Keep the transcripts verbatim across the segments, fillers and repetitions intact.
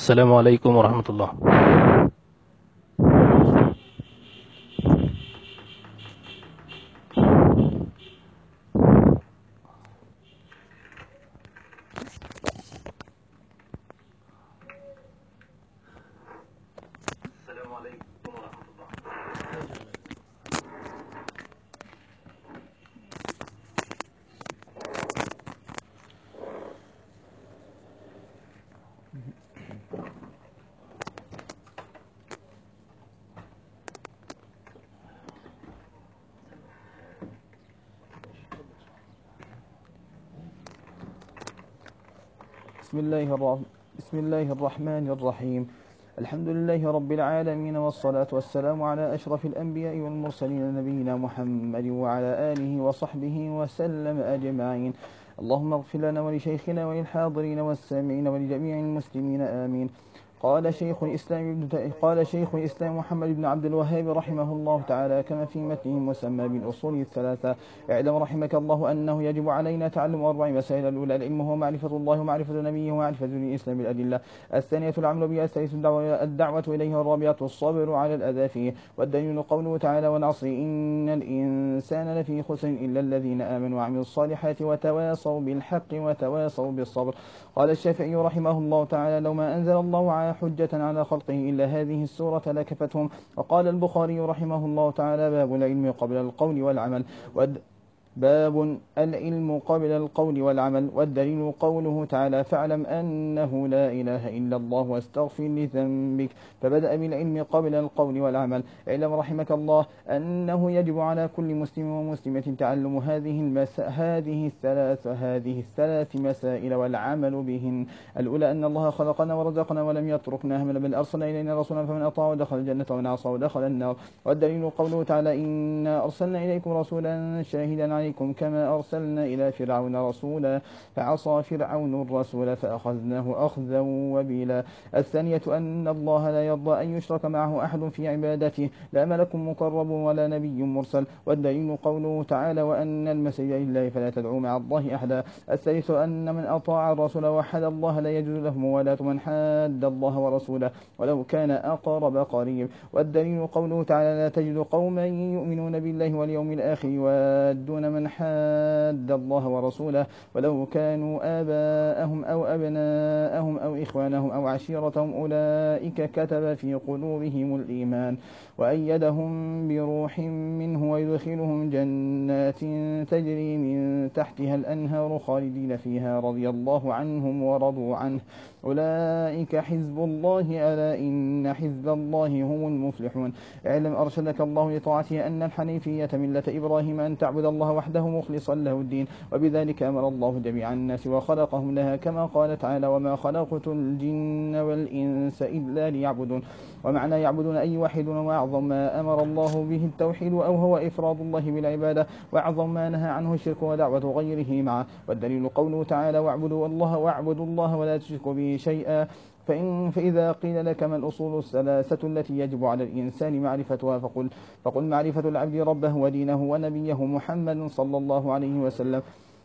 السلام عليكم ورحمة الله. السلام عليكم ورحمة الله. بسم الله الرحمن بسم الله الرحمن الرحيم. الحمد لله رب العالمين، والصلاة والسلام على أشرف الأنبياء والمرسلين نبينا محمد وعلى آله وصحبه وسلم أجمعين. اللهم اغفر لنا ولشيخنا وللحاضرين والسامعين ولجميع المسلمين آمين. قال شيخ الإسلام ابن قال شيخ الإسلام محمد بن عبد الوهاب رحمه الله تعالى كما في متنه مسمى بالأصول الثلاثة: اعلم رحمك الله أنه يجب علينا تعلم أربع مسائل. الأولى العلم هو معرفة الله ومعرفة نبيه ومعرفة دين الإسلام الأدلة. الثانية العمل بها. الثالث الدعوة إليه. الرابعة الصبر على الأذى فيه. والدليل قوله تعالى: والعصر إن الإنسان لفي خسر إلا الذين آمنوا وعملوا الصالحات وتواصوا بالحق وتواصوا بالصبر. قال الشافعي رحمه الله تعالى: لو ما أنزل الله على حجة على خلقه إلا هذه السورة لكفتهم. وقال البخاري رحمه الله تعالى: باب العلم قبل القول والعمل. باب العلم قبل القول والعمل. والدليل قوله تعالى: فاعلم أنه لا إله إلا الله واستغفر لذنبك. فبدأ بالعلم قبل القول والعمل. اعلم رحمك الله أنه يجب على كل مسلم ومسلمة تعلم هذه المس... هذه الثلاث هذه الثلاث مسائل والعمل بهن. الأولى أن الله خلقنا ورزقنا ولم يتركنا هملا، بل أرسل إلينا رسولا فمن أطاع دخل الجنة ومن عصى ودخل النار. والدليل قوله تعالى: إنا أرسلنا إليكم رسولا شاهدا عليكم كما أرسلنا إلى فرعون رسولا فعصى فرعون الرسول فأخذناه أخذا وبيلا. الثانية أن الله لا يرضى أن يشرك معه أحد في عبادته، لا ملك مقرب ولا نبي مرسل. والدليل قوله تعالى: وأن المسجد لله فلا تدعوا مع الله أحدا. الثالث أن من أطاع الرسول وحد الله لا يجوز له موالاة من حاد الله ورسوله ولو كان أقرب قريب. والدليل قوله تعالى: لا تجد قوما يؤمنون بالله واليوم الآخر يوادون من حاد الله ورسوله ولو كانوا آباءهم أو أبناءهم أو إخوانهم أو عشيرتهم أولئك كتب في قلوبهم الإيمان وأيدهم بروح منه ويدخلهم جنات تجري من تحتها الأنهار خالدين فيها رضي الله عنهم ورضوا عنه أولئك حزب الله ألا إن حزب الله هم المفلحون. اعلم أرشدك الله لطاعته أن الحنيفية ملة إبراهيم أن تعبد الله وحده مخلصا له الدين، وبذلك أمر الله جميع الناس وخلقهم لها كما قال تعالى: وما خلقت الجن والإنس إلا ليعبدون. ومعنى يعبدون أي يوحدون، وأعظم ما أمر الله به التوحيد أو هو إفراد الله بالعبادة، وأعظم ما نهى عنه الشرك ودعوة غيره معه. والدليل قوله تعالى: واعبدوا الله واعبدوا الله ولا تشركوا به شيئا. فإن فإذا قيل لك ما الأصول الثلاثة التي يجب على الإنسان معرفتها فقل, فقل معرفة العبد ربه ودينه ونبيه محمد صلى الله عليه وسلم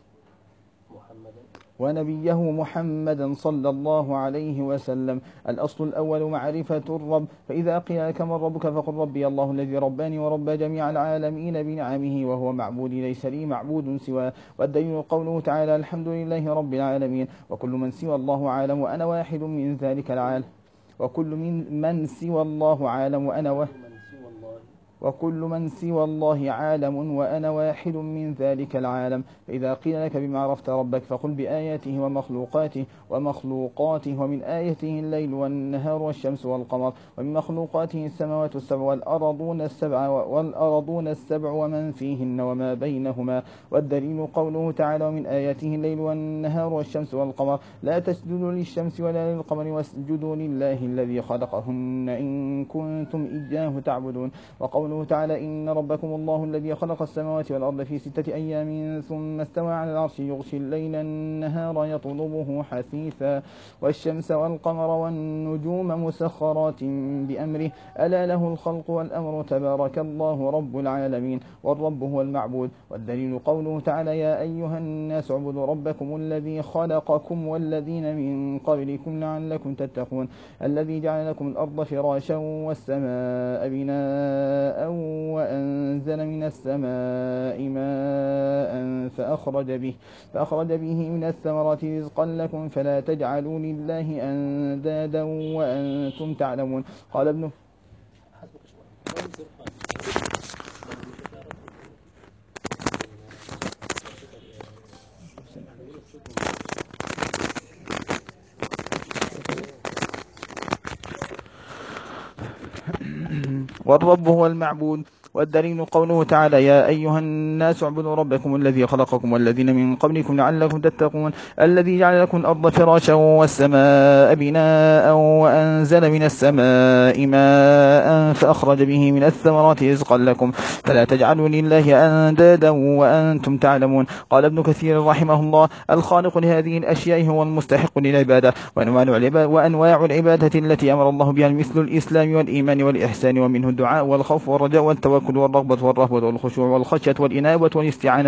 ونبيه محمدا صلى الله عليه وسلم. الأصل الأول معرفة الرب. فإذا قيل لك من ربك فقل ربي الله الذي رباني وربى جميع العالمين بنعمه وهو معبودي ليس لي معبود سواه. والدليل قوله تعالى: الحمد لله رب العالمين وكل من سوى الله عالم وأنا واحد من ذلك العالم وكل من, من سوى الله عالم وأنا واحد وكل من سوى الله عالم وأنا واحد من ذلك العالم. فإذا قيل لك بما عرفت ربك فقل بآياته ومخلوقاته ومخلوقاته ومن آياته الليل والنهار والشمس والقمر، ومن مخلوقاته السماوات السبع والأرضون السبع والأرضون السبع ومن فيهن وما بينهما. والدليل قوله تعالى: ومن آياته الليل والنهار والشمس والقمر لا تسجدوا للشمس ولا للقمر واسجدوا لله الذي خلقهن إن كنتم إياه تعبدون. وقول قوله تعالى إن ربكم الله الذي خلق السماوات والأرض في ستة أيام ثم استوى على العرش يغشي الليل النهار يطلبه حثيثا والشمس والقمر والنجوم مسخرات بأمره ألا له الخلق والأمر تبارك الله رب العالمين والرب هو المعبود. والدليل قوله تعالى يا أيها الناس اعبدوا ربكم الذي خلقكم والذين من قبلكم لعلكم تتقون الذي جعل لكم الأرض فراشا والسماء بناء وأنزل من السماء ماء فأخرج به, فأخرج به من الثمرات رزقا لكم فلا تجعلوا لله أندادا وأنتم تعلمون. قال ابن والرب هو المعبود. والدليل قوله تعالى يا أيها الناس اعبدوا ربكم الذي خلقكم والذين من قبلكم لعلكم تتقون الذي جعل لكم الأرض فراشا والسماء بناء وأنزل من السماء ماء فأخرج به من الثمرات رزقا لكم فلا تجعلوا لله أندادا وأنتم تعلمون. قال ابن كثير رحمه الله الخالق لهذه الأشياء هو المستحق للعبادة وأنواع العبادة التي أمر الله بها مثل الإسلام والإيمان والإحسان ومنه الدعاء والخوف والرجاء والتوكل والرغبة والرهبة والخشوع والخشية والإنابة والاستعانة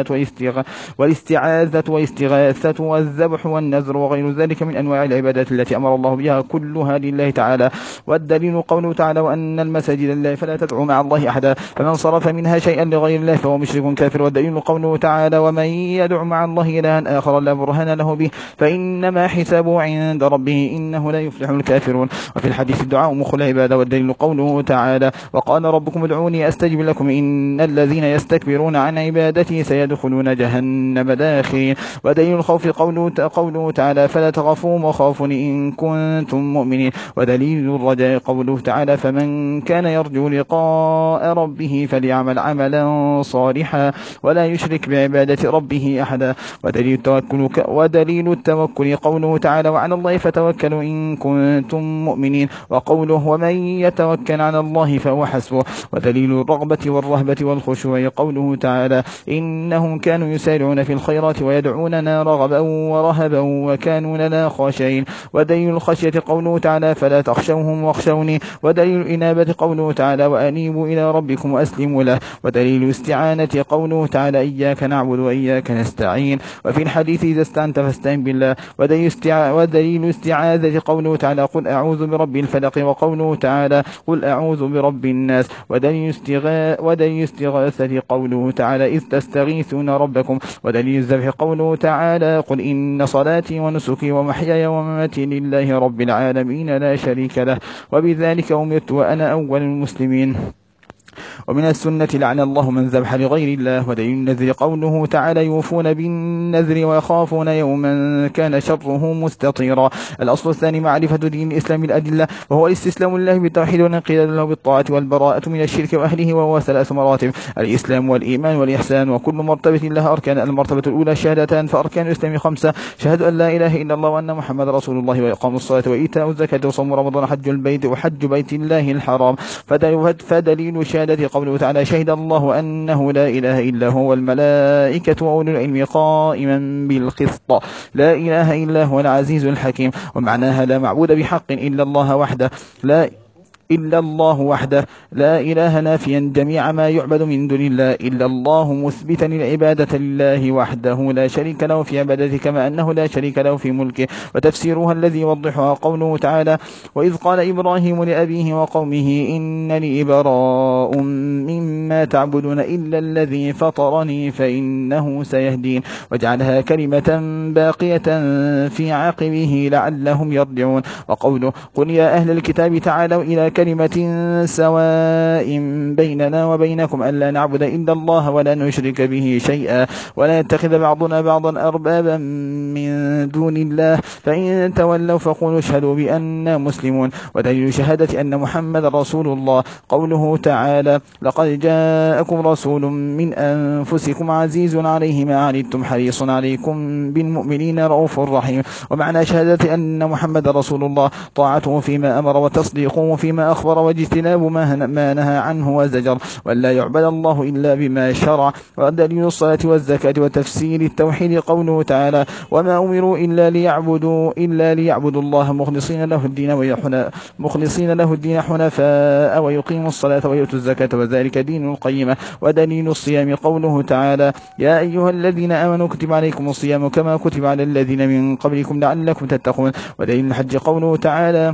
والاستعاذة والاستغاثة والذبح والنذر وغير ذلك من أنواع العبادات التي أمر الله بها كلها لله تعالى. والدليل قوله تعالى وأن المساجد لله فلا تدعوا مع الله أحدا فمن صرف منها شيئا لغير الله فهو مشرك كافر. والدليل قوله تعالى ومن يدع مع الله إلها آخر لا برهان له به فإنما حسابه عند ربه إنه لا يفلح الكافرون. وفي الحديث الدعاء مخ العبادة. والدليل قوله تعالى وقال ربكم ادعوني أستجب لكم إن الذين يستكبرون عن عبادتي سيدخلون جهنم داخرين. ودليل الخوف قوله, قوله تعالى فلا تخافوا وخافوني إن كنتم مؤمنين. ودليل الرجاء قوله تعالى فمن كان يرجو لقاء ربه فليعمل عملا صالحا ولا يشرك بعبادة ربه أحدا. ودليل التوكل, ودليل التوكل قوله تعالى وعلى الله فتوكلوا إن كنتم مؤمنين وقوله ومن يتوكل على الله فهو حسبه. ودليل الرغبة والرهبة والخشوع قوله تعالى إنهم كانوا يسارعون في الخيرات ويدعوننا رغبا ورهبا وكانوا لنا خاشعين. ودليل الخشية قوله تعالى فلا تخشوهم واخشوني. ودليل الإنابة قوله تعالى وأنيبوا إلى ربكم وأسلموا له. ودليل الاستعانة قوله تعالى إياك نعبد وإياك نستعين. وفي الحديث إذا استعنت فاستعن بالله. ودليل, استع... ودليل الاستعاذة قوله تعالى قل أعوذ برب الفلق وقوله تعالى قل أعوذ برب الناس. ودليل استغاثة ودليل استغاثة قوله تعالى إذ تستغيثون ربكم. ودليل الذبح قوله تعالى قل إن صلاتي ونسكي ومحياي ومماتي لله رب العالمين لا شريك له وبذلك أمرت وأنا أول المسلمين. ومن السنة لعن الله من ذبح لغير الله. ودليل النذر قوله تعالى يوفون بالنذر ويخافون يوما كان شره مستطيرا. الأصل الثاني معرفة دين الإسلام الأدلة وهو الاستسلام لله بالتوحيد والانقياد له بالطاعة والبراءة من الشرك وأهله وهو ثلاث مراتب الإسلام والإيمان والإحسان وكل مرتبة لها أركان. المرتبة الأولى شهادتان فأركان الإسلام خمسة شهادة أن لا إله إلا الله وأن محمد رسول الله وإقام الصلاة وإيتاء الزكاة وصوم رمضان وحج البيت وحج بيت الله الحرام. فدليل شهادة قوله تعالى شهد الله أنه لا إله إلا هو والملائكة وأولو العلم قائما بالقسط لا إله إلا هو العزيز الحكيم. ومعناها لا معبود بحق إلا الله وحده لا إلا الله وحده لا إله نافيا جميع ما يعبد من دون الله إلا الله مثبتا العبادة لله وحده لا شريك له في عبادته كما أنه لا شريك له في ملكه. وتفسيرها الذي يوضحها قوله تعالى وإذ قال إبراهيم لأبيه وقومه إنني براء مما تعبدون إلا الذي فطرني فإنه سيهدين وجعلها كلمة باقية في عقبه لعلهم يرجعون. وقوله قل يا أهل الكتاب تعالوا إلى كلمة سواء بيننا وبينكم ألا نعبد إلا الله ولا نشرك به شيئا ولا يتخذ بعضنا بعضا أربابا من دون الله فإن تولوا فقولوا اشهدوا بأننا مسلمون. ودليل شهادة أن محمد رسول الله قوله تعالى لقد جاءكم رسول من أنفسكم عزيز عليه ما عنتم حريص عليكم بالمؤمنين رؤوف رحيم. ومعنى شهادة أن محمد رسول الله طاعته فيما أمر وتصديقه فيما ما أخبر واجتناب ما نهى عنه وزجر، وأن لا يعبد الله إلا بما شرع. ودليل الصلاة والزكاة وتفسير التوحيد قوله تعالى: وما أمروا إلا ليعبدوا إلا ليعبدوا الله مخلصين له الدين ويحنا مخلصين له الدين حنفاء ويقيموا الصلاة ويؤتوا الزكاة وذلك دين القيمة. ودليل الصيام قوله تعالى: يا أيها الذين آمنوا كتب عليكم الصيام كما كتب على الذين من قبلكم لعلكم تتقون. ودليل الحج قوله تعالى: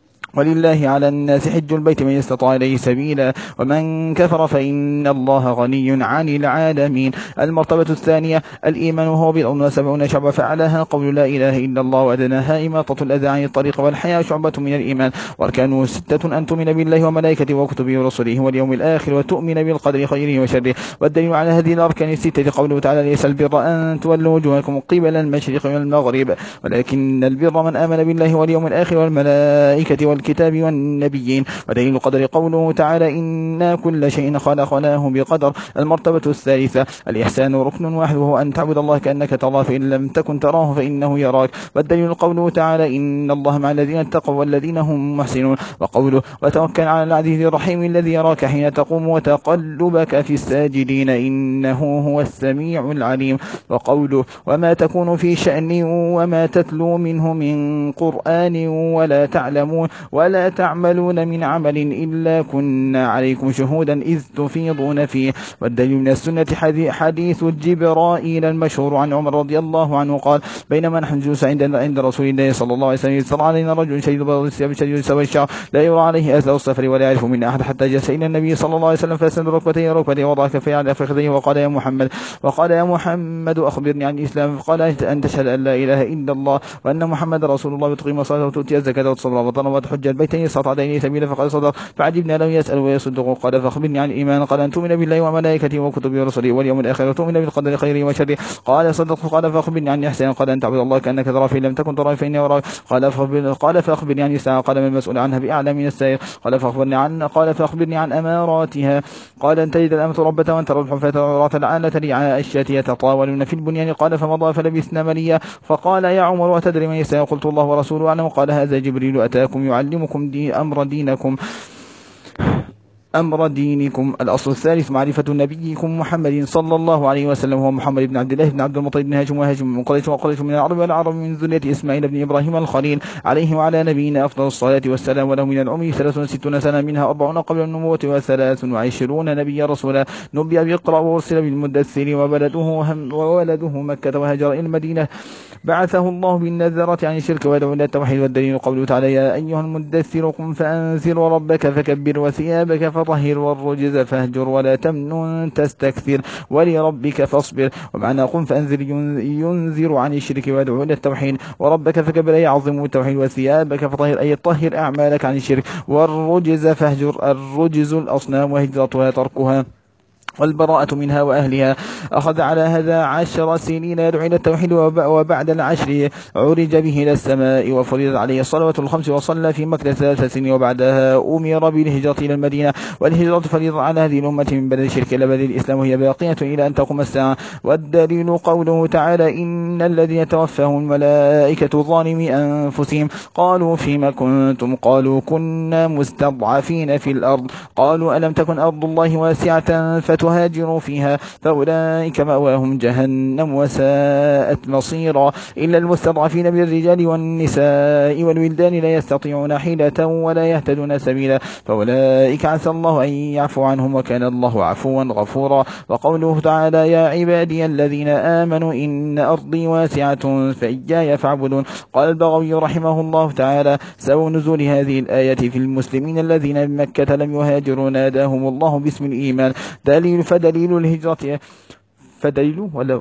ولله على الناس حج البيت من استطاع إليه سبيلا ومن كفر فإن الله غني عن العالمين. المرتبة الثانية الإيمان، وهو بضع وسبعون شعبة، فعلاها قول لا إله إلا الله، وأدناها إماطة الأذى عن الطريق، والحياة شعبة من الإيمان. وأركانه ستة: أن تؤمن بالله وملائكته وكتبه ورسله واليوم الآخر، وتؤمن بالقدر خيره وشره. والدليل على هذه الأركان الستة قوله تعالى: ليس البر أن تولوا وجوهكم قبل المشرق والمغرب ولكن البر من آمن بالله واليوم الآخر والملائكة والكتاب والنبيين. ودليل القدر قوله تعالى: إنا كل شيء خلقناه بقدر. المرتبة الثالثة الإحسان، ركن واحد، وهو أن تعبد الله كأنك تراه فإن لم تكن تراه فإنه يراك. والدليل قوله تعالى: إن الله مع الذين اتقوا والذين هم محسنون. وقوله: وتوكل على العزيز الرحيم الذي يراك حين تقوم وتقلبك في الساجدين إنه هو السميع العليم. وقوله: وما تكون في شأن وما تتلو منه من قرآن ولا تعلمون ولا تعملون من عمل إلا كنا عليكم شهودا إذ تفيضون فيه. والدليل من السنة حديث جبرائيل المشهور عن عمر رضي الله عنه قال: بينما نحن جلوس عند عند رسول الله صلى الله عليه وسلم اطلع علينا رجل شديد بياض الثياب شديد سواد الشعر لا يرى عليه أثر السفر ولا يعرف منا أحد، حتى جلس إلى النبي صلى الله عليه وسلم فأسند ركبتيه ركبتيه ووضع كفيه على فخذيه وقال: يا محمد وقال يا محمد أخبرني عن الإسلام. فقال: أن تشهد أن لا إله إلا الله وأن محمد رسول الله وتقيم الصلاة وتؤتي الزكاة وتصوم رمضان وتحج البيت إن استطعت إليه سبيلا. فقال: صدق. فعجبنا له يسأل ويصدق. قال: فأخبرني عن الإيمان. قال: أن تؤمن بالله وملائكته وكتبه ورسله واليوم الآخر وتؤمن بالقدر خيره وشره. قال: صدق. قال: فأخبرني عن الإحسان. قال: أن تعبد الله كأنك تراه فإن لم تكن تراه فإنه يراك. قال: قال: فأخبرني عن الساعة. قال: من المسؤول عنها بأعلم من السائل. قال: فأخبرني عن قال: فأخبرني عن أماراتها. قال: أن تجد الأمة ربتها وأن ترى الحفاة العراة العالة رعاء الشاة يتطاولون في البنيان. قال: فمضى فلبثنا مليا. فقال: يا عمر أتدري من السائل؟ قلت: الله ورسوله أعلم. قال: هذا جبريل أتاكم يعلمكم دي أمر دينكم أمر دينكم. الأصل الثالث معرفة نبيكم محمد صلى الله عليه وسلم، هو محمد بن عبد الله بن عبد المطلب بن هاشم وهاشم من قريش وقريش من العرب والعرب من ذرية إسماعيل بن إبراهيم الخليل عليه وعلى نبينا أفضل الصلاة والسلام. وله من العمر ثلاث وستون سنة منها أربعون قبل النبوة وثلاث وعشرون نبي رسولا. نبي بيقرأ وأرسل بالمدثر وولده وولده مكة وهجر إلى المدينة بعثه الله بالنذرة عن الشرك ويدعو إلى التوحيد. والدليل قوله تعالى: يا أيها المدثر قم فأنذر وربك فكبر وثيابك فطهر والرجز فاهجر ولا تمنن تستكثر ولربك فاصبر. ومعنى قم فأنذر ينذر عن الشرك ويدعو إلى التوحيد، وربك فكبر أي عظم التوحيد، وثيابك فطهر أي طهر أعمالك عن الشرك، والرجز فاهجر الرجز الأصنام وهجرتها تركها والبراءة منها وأهلها. أخذ على هذا عشر سنين يدعو إلى التوحيد، وبعد العشر عرج به إلى السماء وفرضت عليه الصلوات الخمس وصلى في مكة ثلاث سنين، وبعدها أمر بالهجرة إلى المدينة. والهجرة فريضة على هذه الأمة من بدل الشرك إلى بدل الإسلام، وهي باقية إلى أن تقوم الساعة. والدليل قوله تعالى: إن الذين توفاهم الملائكة ظالمي أنفسهم قالوا فيما كنتم؟ قالوا كنا مستضعفين في الأرض. قالوا ألم تكن أرض الله واسعة فتهاجروا فيها فأولئك مأواهم جهنم وساءت مصيرا. إلا المستضعفين من الرجال والنساء والولدان لا يستطيعون حيلة ولا يهتدون سبيلا فأولئك عسى الله أن يعفو عنهم وكان الله عفوا غفورا. وقوله تعالى: يا عبادي الذين آمنوا إن أرضي واسعة فإياي فاعبدون. قال البغوي رحمه الله تعالى: سبب نزول هذه الآية في المسلمين الذين بمكة لم يهاجروا ناداهم الله باسم الإيمان. دليل فدليل الهجرة فدليل ولا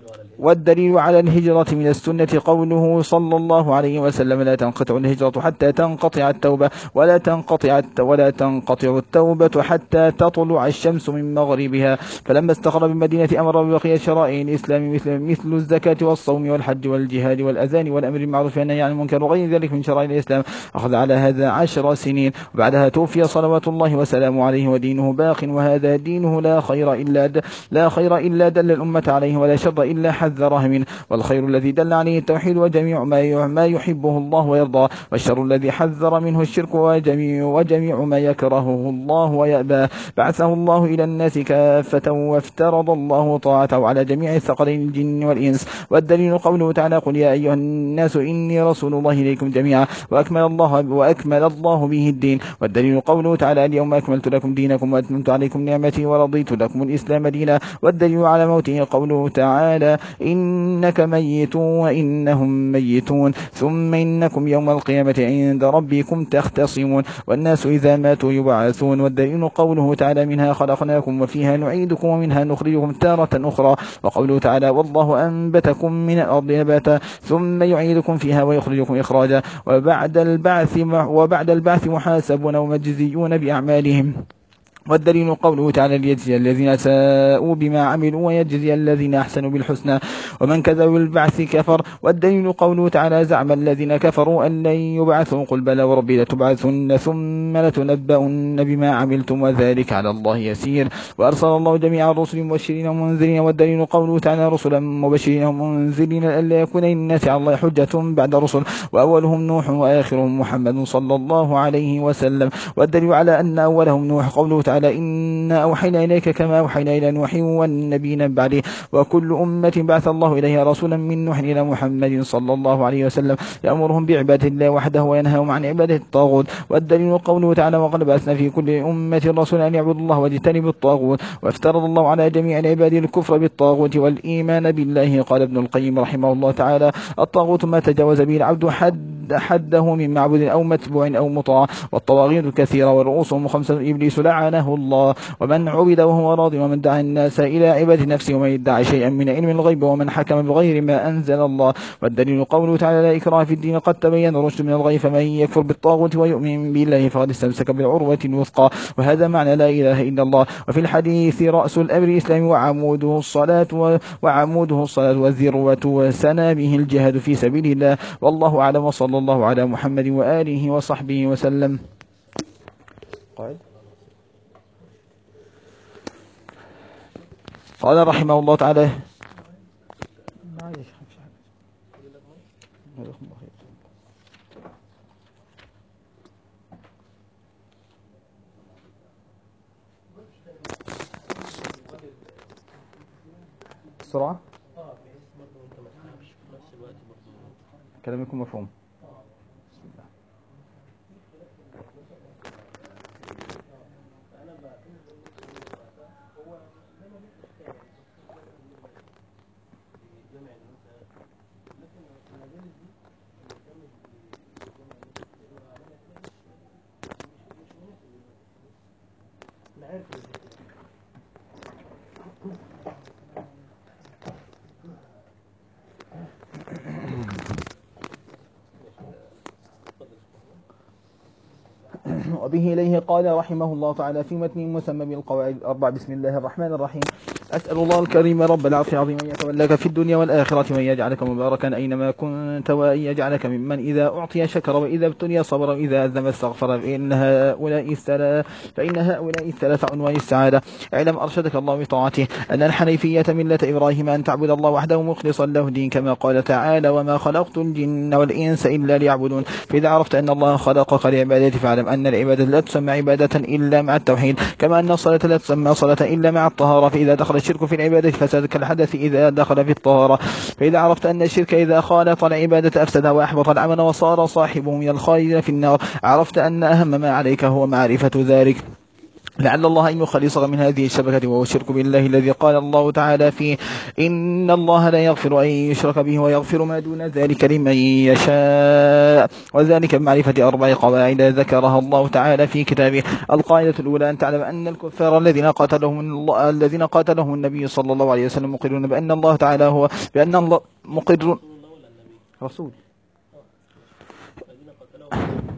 والدليل على الهجرة من السنة قوله صلى الله عليه وسلم: لا تنقطع الهجرة حتى تنقطع التوبة ولا تنقطع ولا تنقطع التوبة حتى تطلع الشمس من مغربها. فلما استقر بالمدينة أمر ببقية شرائع الإسلام مثل مثل الزكاة والصوم والحج والجهاد والأذان والأمر بالمعروف والنهي عن المنكر وغير ذلك من شرائع الإسلام. أخذ على هذا عشر سنين، وبعدها توفي صلوات الله وسلامه عليه ودينه باق، وهذا دينه لا خير إلا لا خير إلا دل الأمة عليه ولا شر إلا حذرها منه، والخير الذي دل عليه التوحيد وجميع ما ما يحبه الله ويرضاه، والشر الذي حذر منه الشرك وجميع, وجميع ما يكرهه الله ويأباه. بعثه الله إلى الناس كافة وافترض الله طاعته على جميع الثقلين الجن والإنس، والدليل قوله تعالى قل يا أيها الناس إني رسول الله إليكم جميعا وأكمل الله, وأكمل الله به الدين، والدليل قوله تعالى اليوم أكملت لكم دينكم وأتممت عليكم نعمتي ورضيت لكم الإسلام دينا، والدليل على موته قوله تعالى إنك ميت وإنهم ميتون ثم إنكم يوم القيامة عند ربكم تختصمون، والناس إذا ماتوا يبعثون، والدليل قوله تعالى منها خلقناكم وفيها نعيدكم ومنها نخرجكم تارة أخرى، وقوله تعالى والله أنبتكم من الأرض نباتا ثم يعيدكم فيها ويخرجكم إخراجا، وبعد البعث وبعد البعث محاسبون ومجزيون بأعمالهم، والدليل قوله تعالى ليجزي الذين ساءوا بما عملوا ويجزي الذين أحسنوا بالحسنى، ومن كذب بالبعث كفر، والدليل قوله تعالى زعم الذين كفروا أن لن يبعثوا قل بلى وربي لتبعثن ثم لتنبؤن بما عملتم وذلك على الله يسير، وأرسل الله جميع الرسل مبشرين ومنذرين، والدليل قوله تعالى رسلا مبشرين ومنذرين ألا يكون للناس على الله حجة بعد رسل، وأولهم نوح وآخرهم محمد صلى الله عليه وسلم، والدليل على أن أولهم نوح قوله تعالى إنا أوحينا إليك كما أوحينا إلى نوح والنبيين من بعده، وكل أمة بعث الله إليها رسولا من نوح إلى محمد صلى الله عليه وسلم يأمرهم بعبادة الله وحده وينهاهم عن عبادة الطاغوت، والدليل قوله تعالى وقد بعثنا في كل أمة رسولا أن يعبدوا الله واجتنبوا الطاغوت، وافترض الله على جميع العباد الكفر بالطاغوت والإيمان بالله. قال ابن القيم رحمه الله تعالى الطاغوت ما تجاوز به العبد حد حده من معبود أو متبوع أو مطاع، والطواغيت كثيرة ورؤوسهم خمسة إبليس لعنه الله، ومن عبد وهو راض، ومن دعا الناس إلى عبادة نفسه، ومن ادعى شيئا من علم الغيب، ومن حكم بغير ما أنزل الله، والدليل قوله تعالى لا إكراه في الدين قد تبين الرشد من الغي، فمن يكفر بالطاغوت ويؤمن بالله فقد استمسك بالعروة الوثقى، وهذا معنى لا إله إلا الله. وفي الحديث رأس الأمر الإسلامي وعموده الصلاة وعموده الصلاة والذروة وسنامه الجهاد في سبيل الله، والله أعلم، وصلى الله على محمد وآله وصحبه وسلم. قائد قال رحمه الله تعالى بسرعة كلامكم مفهوم. وبه إليه قال رحمه الله تعالى في متن مسمى بالقواعد الأربع. بسم الله الرحمن الرحيم. أسأل الله الكريم رب العرش العظيم أن يتولاك في الدنيا والآخرة، وأن يجعلك مباركا أينما كنت، وأن يجعلك ممن إذا أعطي شكر، وإذا ابتلي صبر، وإذا أذنب استغفر، فإن هؤلاء الثلاث فإن هؤلاء الثلاث عنوان السعادة. اعلم أرشدك الله بطاعته أن الحنيفية ملة إبراهيم أن تعبد الله وحده مخلصا له الدين، كما قال تعالى وما خلقت الجن والإنس إلا ليعبدون. فإذا عرفت أن الله خلقك لعبادته فاعلم أن العبادة لا تسمى عبادة إلا مع التوحيد، كما أن الصلاة لا تسمى صلاة إلا مع الطهارة، فإذا دخل الشرك في العبادة فساد كالحدث إذا دخل في الطهارة. فإذا عرفت أن الشرك إذا خالط العبادة أفسدها وأحبط العمل وصار صاحبه من الخالدين في النار، عرفت أن أهم ما عليك هو معرفة ذلك، لعل الله أن يخلصك من هذه الشبكة، وهو الشرك بالله الذي قال الله تعالى فيه إن الله لا يغفر أن يشرك به ويغفر ما دون ذلك لمن يشاء، وذلك بمعرفة أربع قواعد ذكرها الله تعالى في كتابه. القاعدة الأولى أن تعلم أن الكفار الذين قاتلهم الله الذين قاتلهم النبي صلى الله عليه وسلم مقرون بأن الله تعالى هو بأن الله مقر رسول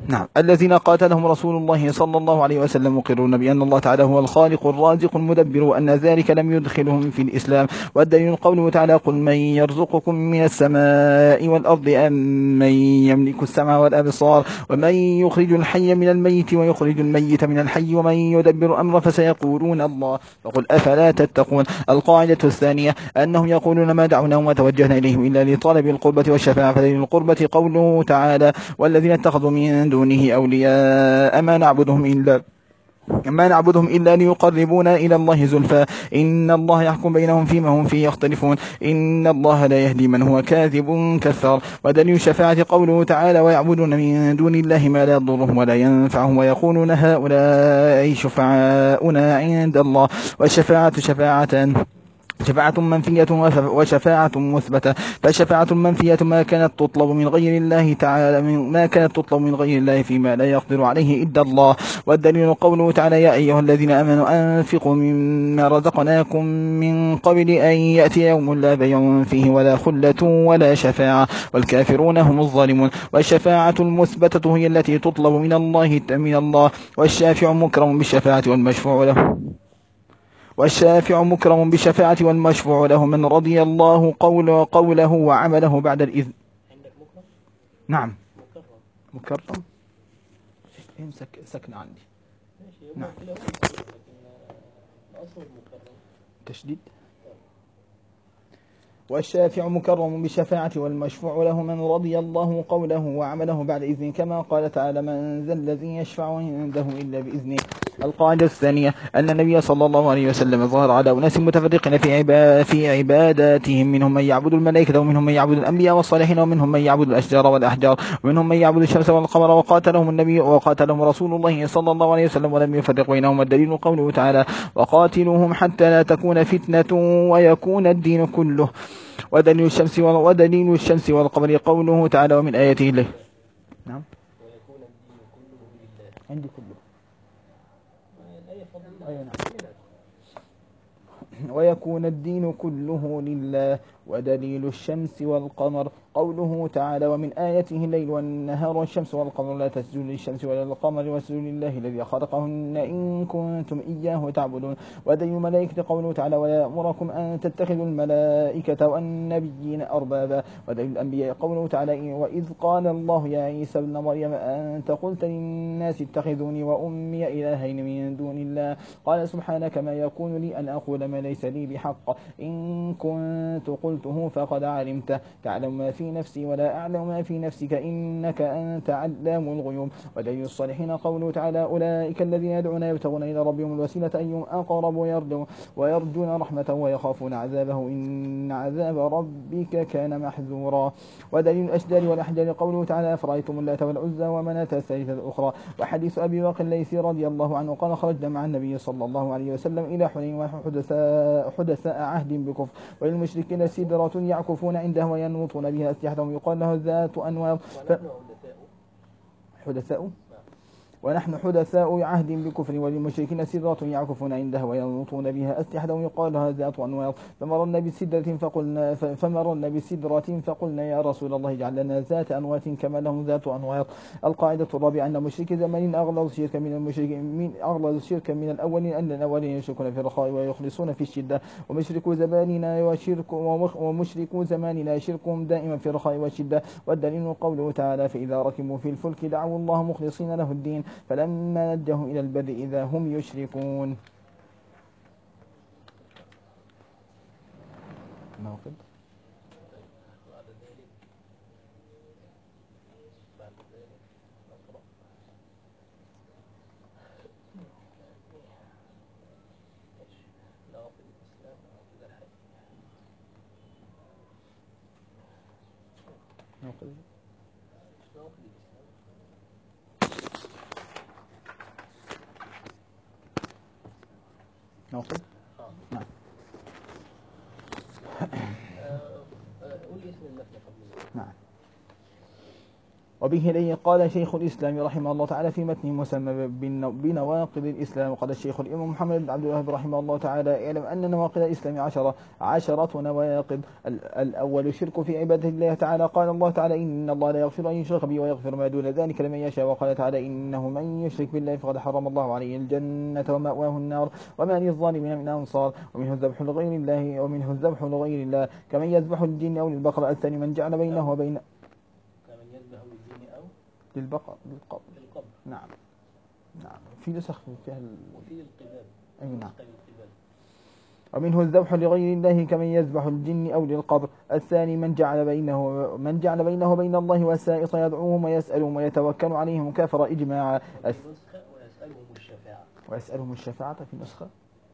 نعم. الذين قاتلهم رسول الله صلى الله عليه وسلم مقرون بأن الله تعالى هو الخالق الرازق المدبر وأن ذلك لم يدخلهم في الإسلام. والدليل قوله تعالى قل من يرزقكم من السماء والأرض أم من يملك السمع والأبصار ومن يخرج الحي من الميت ويخرج الميت من الحي ومن يدبر أمر فسيقولون الله فقل أفلا تتقون. القاعدة الثانية أنهم يقولون ما دعوناهم وتوجهنا إليهم إلا لطلب القربة والشفاعة. فدليل القربة قوله تعالى والذين اتخذوا من دونه أولياء ما نعبدهم إلا ما نعبدهم إلا ليقربونا إلى الله زلفى إن الله يحكم بينهم فيما هم فيه يختلفون إن الله لا يهدي من هو كاذب كفار. ودليل الشفاعة قوله تعالى ويعبدون من دون الله ما لا يضرهم ولا ينفعهم ويقولون هؤلاء شفعاؤنا عند الله. والشفاعة شفاعة شفاعة منفية وشفاعة مثبتة. فالشفاعة المنفية ما كانت تطلب من غير الله تعالى ما كانت تطلب من غير الله فيما لا يقدر عليه إلا الله. والدليل قوله تعالى يا أيها الذين آمنوا أنفقوا مما رزقناكم من قبل أن يأتي يوم لا بيع فيه ولا خلة ولا شفاعة والكافرون هم الظالمون. والشفاعة المثبتة هي التي تطلب من الله من الله والشافع مكرم بالشفاعة والمشفوع له والشافع مكرم بالشفاعة والمشفوع له من رضي الله قوله, قوله وعمله بعد الإذن. عندك مكرم؟ نعم مكرم. مكرم سك سكن عندي. ماشي. نعم. لكن الأصل مكرم. تشديد. والشافع مكرم بالشفاعة والمشفوع له من رضي الله قوله وعمله بعد إذن كما قال تعالى من ذا الذي يشفع عنده إلا بإذنه. القاعدة الثانية أن النبي صلى الله عليه وسلم ظهر على أناس متفرقين في عبا في عباداتهم منهم من يعبد الملائكة ومنهم من يعبد الأنبياء والصالحين ومنهم من يعبد الأشجار والأحجار ومنهم من يعبد الشمس والقمر وقاتلهم النبي وقاتلهم رسول الله صلى الله عليه وسلم ولم يفرق بينهم. الدليل قوله تعالى وقاتلوهم حتى لا تكون فتنة ويكون الدين كله. ودليل الشمس ودليل الشمس والقمر قوله تعالى ومن آياته له. نعم. ويكون الدين كله لله. عندي كله. الآية فضل. أي نعم. ويكون الدين كله لله. ودليل الشمس والقمر قوله تعالى ومن آياته الليل والنهار والشمس والقمر لا تسجدوا للشمس ولا للقمر واسجدوا لله الذي خلقهن إن كنتم إياه تعبدون. ودليل الملائكة قوله تعالى ولا يأمركم أن تتخذوا الملائكة والنبيين أربابا. ودليل الأنبياء قوله تعالى وإذ قال الله يا عيسى ابن مريم أنت قلت للناس اتخذوني وأمي إلهين من دون الله قال سبحانك ما يكون لي أن أقول ما ليس لي بحق إن كنت قلته فقد علمته تعلم ما في نفسي ولا أعلم ما في نفسك إنك أنت علام الغيوب. ودليل الصالحين قوله تعالى أولئك الذين يدعون يبتغون إلى ربهم الوسيلة أيهم أقرب ويرجون, ويرجون رحمته ويخافون عذابه إن عذاب ربك كان محذورا. ودليل الأشجار والأحجار قوله تعالى أفرأيتم اللات والعزى ومناة الثالثة الأخرى. وحديث أبي بكر الليثي رضي الله عنه قال خرجنا مع النبي صلى الله عليه وسلم إلى حنين وحدثاء حدثاء عهد بكفر وللمشركين سدرة يعكفون عندها وينوطون بها أسلحتهم يقال له ذات أنواط ف... حدثاء ونحن حدثاء عهد بكفر وللمشركين سدرة يعكفون عندها وينوطون بها أسلحتهم يقال لها ذات أنواط فمررنا بسدرة فقلنا فمررنا بسدرة فقلنا يا رسول الله اجعل لنا ذات أنواط كما لهم ذات أنواط. القاعدة الرابعة أن مشرك زمان أغلظ شركا من المشركين من أغلظ شركا من الأولين أن الأولين يشركون في الرخاء ويخلصون في الشدة ومشرك زماننا وشرك ومشرك زماننا شركهم دائما في الرخاء والشدة. والدليل قوله تعالى فإذا ركبوا في الفلك دعوا الله مخلصين له الدين فلما نجهم إلى البر إذا هم يشركون. موقف بعد ذلك بعد ذلك نقرأ نواقض الإسلام ونواقض الحج. موقف نواقض الإسلام نوصل؟ نعم. قول لي اسم المثنى قبل. نعم. وبه إليه قال شيخ الإسلام رحمه الله تعالى في متن مسمى بنواقض الإسلام. قال الشيخ الإمام محمد بن عبد الوهاب رحمه الله تعالى: اعلم أن نواقض الإسلام عشرة عشرة نواقض. الأول الشرك في عبادة الله تعالى. قال الله تعالى: إن الله لا يغفر أن يشرك به ويغفر ما دون ذلك لمن يشاء. وقال تعالى: إنه من يشرك بالله فقد حرم الله عليه الجنة ومأواه النار وما للظالمين من أنصار. ومنه الذبح لغير الله ومنه الذبح لغير الله كمن يذبح للجن أو للبقر. الثاني من جعل بينه وبين كمن يذبح للجن أو للبقر للقبر. للقبر. نعم نعم في نسخ فيها ال... وفي القباب. أي نعم. القباب. ومنه الذبح لغير الله كمن يذبح للجن أو للقبر. الثاني من جعل بينه من جعل بينه وبين الله وسائط يدعوهم ويسألهم ويتوكل عليهم كفر إجماعا. وفي نسخة ويسألهم الشفاعة. ويسألهم الشفاعة في نسخة.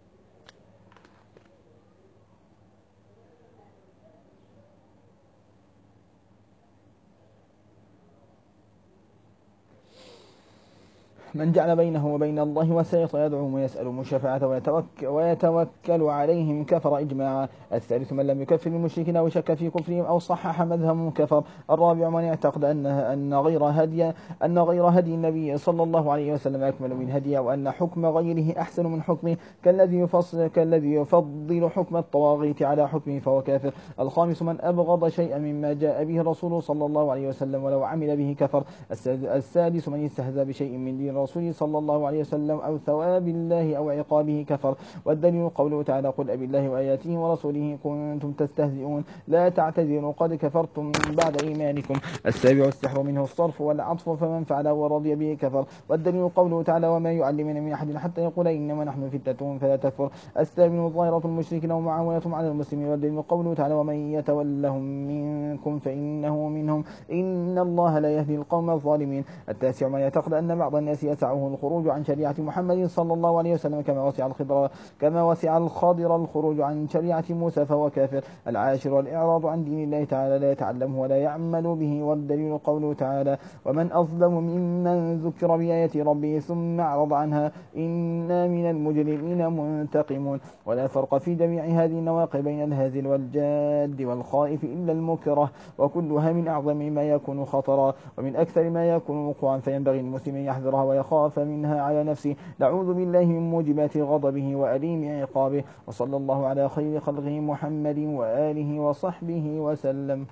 من جعل بينه وبين الله وسائط يدعوهم ويسألهم الشفاعة ويتوكل, ويتوكل عليهم كفر إجماعا. الثالث من لم يكفر المشركين أو شك في كفرهم أو صحح مذهبهم كفر. الرابع من اعتقد أن أن غير هدي أن غير هدي النبي صلى الله عليه وسلم أكمل من هديه وأن حكم غيره أحسن من حكمه كالذي يفصل كالذي يفضل حكم الطواغيت على حكمه فهو كافر. الخامس من أبغض شيئا مما جاء به الرسول صلى الله عليه وسلم ولو عمل به كفر. السادس من يستهزأ بشيء من دين الرسول صلى الله عليه وسلم أو ثواب الله أو عقابه كفر. والدليل قوله تعالى: قل أبي الله وآياته ورسوله كنتم تستهزئون لا تعتذروا قد كفرتم بعد إيمانكم. السابع السحر منه الصرف والعطف فمن فعله ورضي به كفر. والدليل قوله تعالى: وما يعلمون من أحد حتى يقول إنما نحن فتنة فلا تكفر. الثامن ظاهرة المشركين ومعاونتهم على المسلمين. والدليل قوله تعالى: ومن يتولهم منكم فإنه منهم إن الله لا يهدي القوم الظالمين. التاسع من يعتقد أن بعض الناس يسعه الخروج عن شريعة محمد صلى الله عليه وسلم كما وسع الخضر كما وسع الخضر الخروج عن شريعة موسى فهو كافر. العاشر الإعراض عن دين الله تعالى لا يتعلمه ولا يعمل به. والدليل قوله تعالى: ومن أظلم ممن ذكر بآية ربه ثم أعرض عنها إنا من المجرمين منتقمون. ولا فرق في جميع هذه النواقض بين الهازل والجاد والخائف إلا المكره وكلها من أعظم ما يكون خطرا ومن أكثر ما يكون وقوعا فينبغي المسلم أن يحذرها ويخاف منها على نفسه. نعوذ بالله من موجبات غضبه وأليم عقابه. وصلى الله على خير خلقه محمد وآله وصحبه وسلم.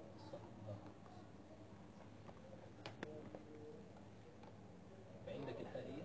عندك الحائية؟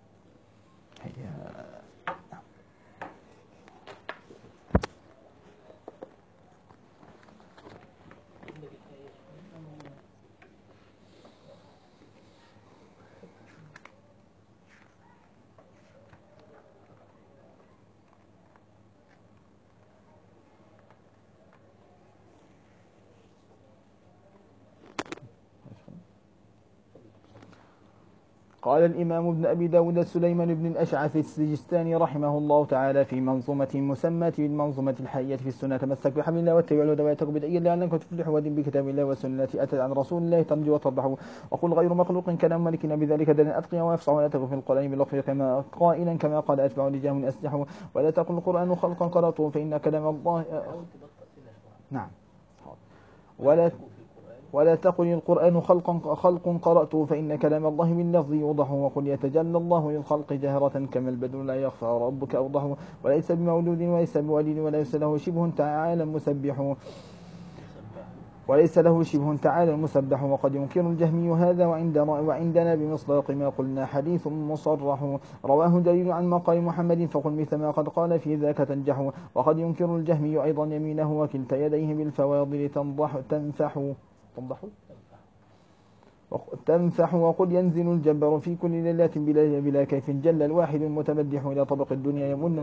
قال الإمام ابن أبي داود سليمان بن الأشعث السجستاني رحمه الله تعالى في منظومة مسماة بالمنظومة الحية في السنة: تمسك بحبل الله واتبع الهدى ولا تك بدعيا لعلك تفلح ودن بكتاب الله والسنة أتت عن رسول الله ترجو وتربح. وقل غير مخلوق كلام ملكنا بذلك دل أتقيا ويفصح ولا تكن في القرآن باللغف كما قائلا كما قال أتبع لجاه أسلحه ولا تقل القرآن خلقا قرأته فإن كلام الله. نعم. ولا ولا تقل القرآن خلق خلق قرأته فإن كلام الله باللفظ يوضح. وقل يتجلى الله للخلق جهرة كما البدر لا يخفى ربك أوضح. وليس بمولود وليس بولي وليس له شبه تعالى مسبح وليس له شبه تعالى المسبح. وقد ينكر الجهمي هذا وعندنا, وعندنا بمصداق ما قلنا حديث مصرح رواه دليل عن مقال محمد فقل مثل ما قد قال في ذاك تنجح. وقد ينكر الجهمي أيضا يمينه وكلتا يديه بالفواضل تنضح تنفح تنضح تنفح. وقل ينزل الجبر في كل ليلة بلا, بلا كيف جل الواحد المتمدح إلى طبق الدنيا يمن.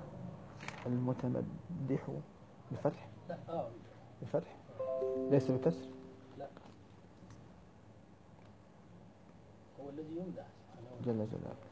المتمدح بفتح بفتح ليس بكسر. لا هو الذي يمدح جل جلاله.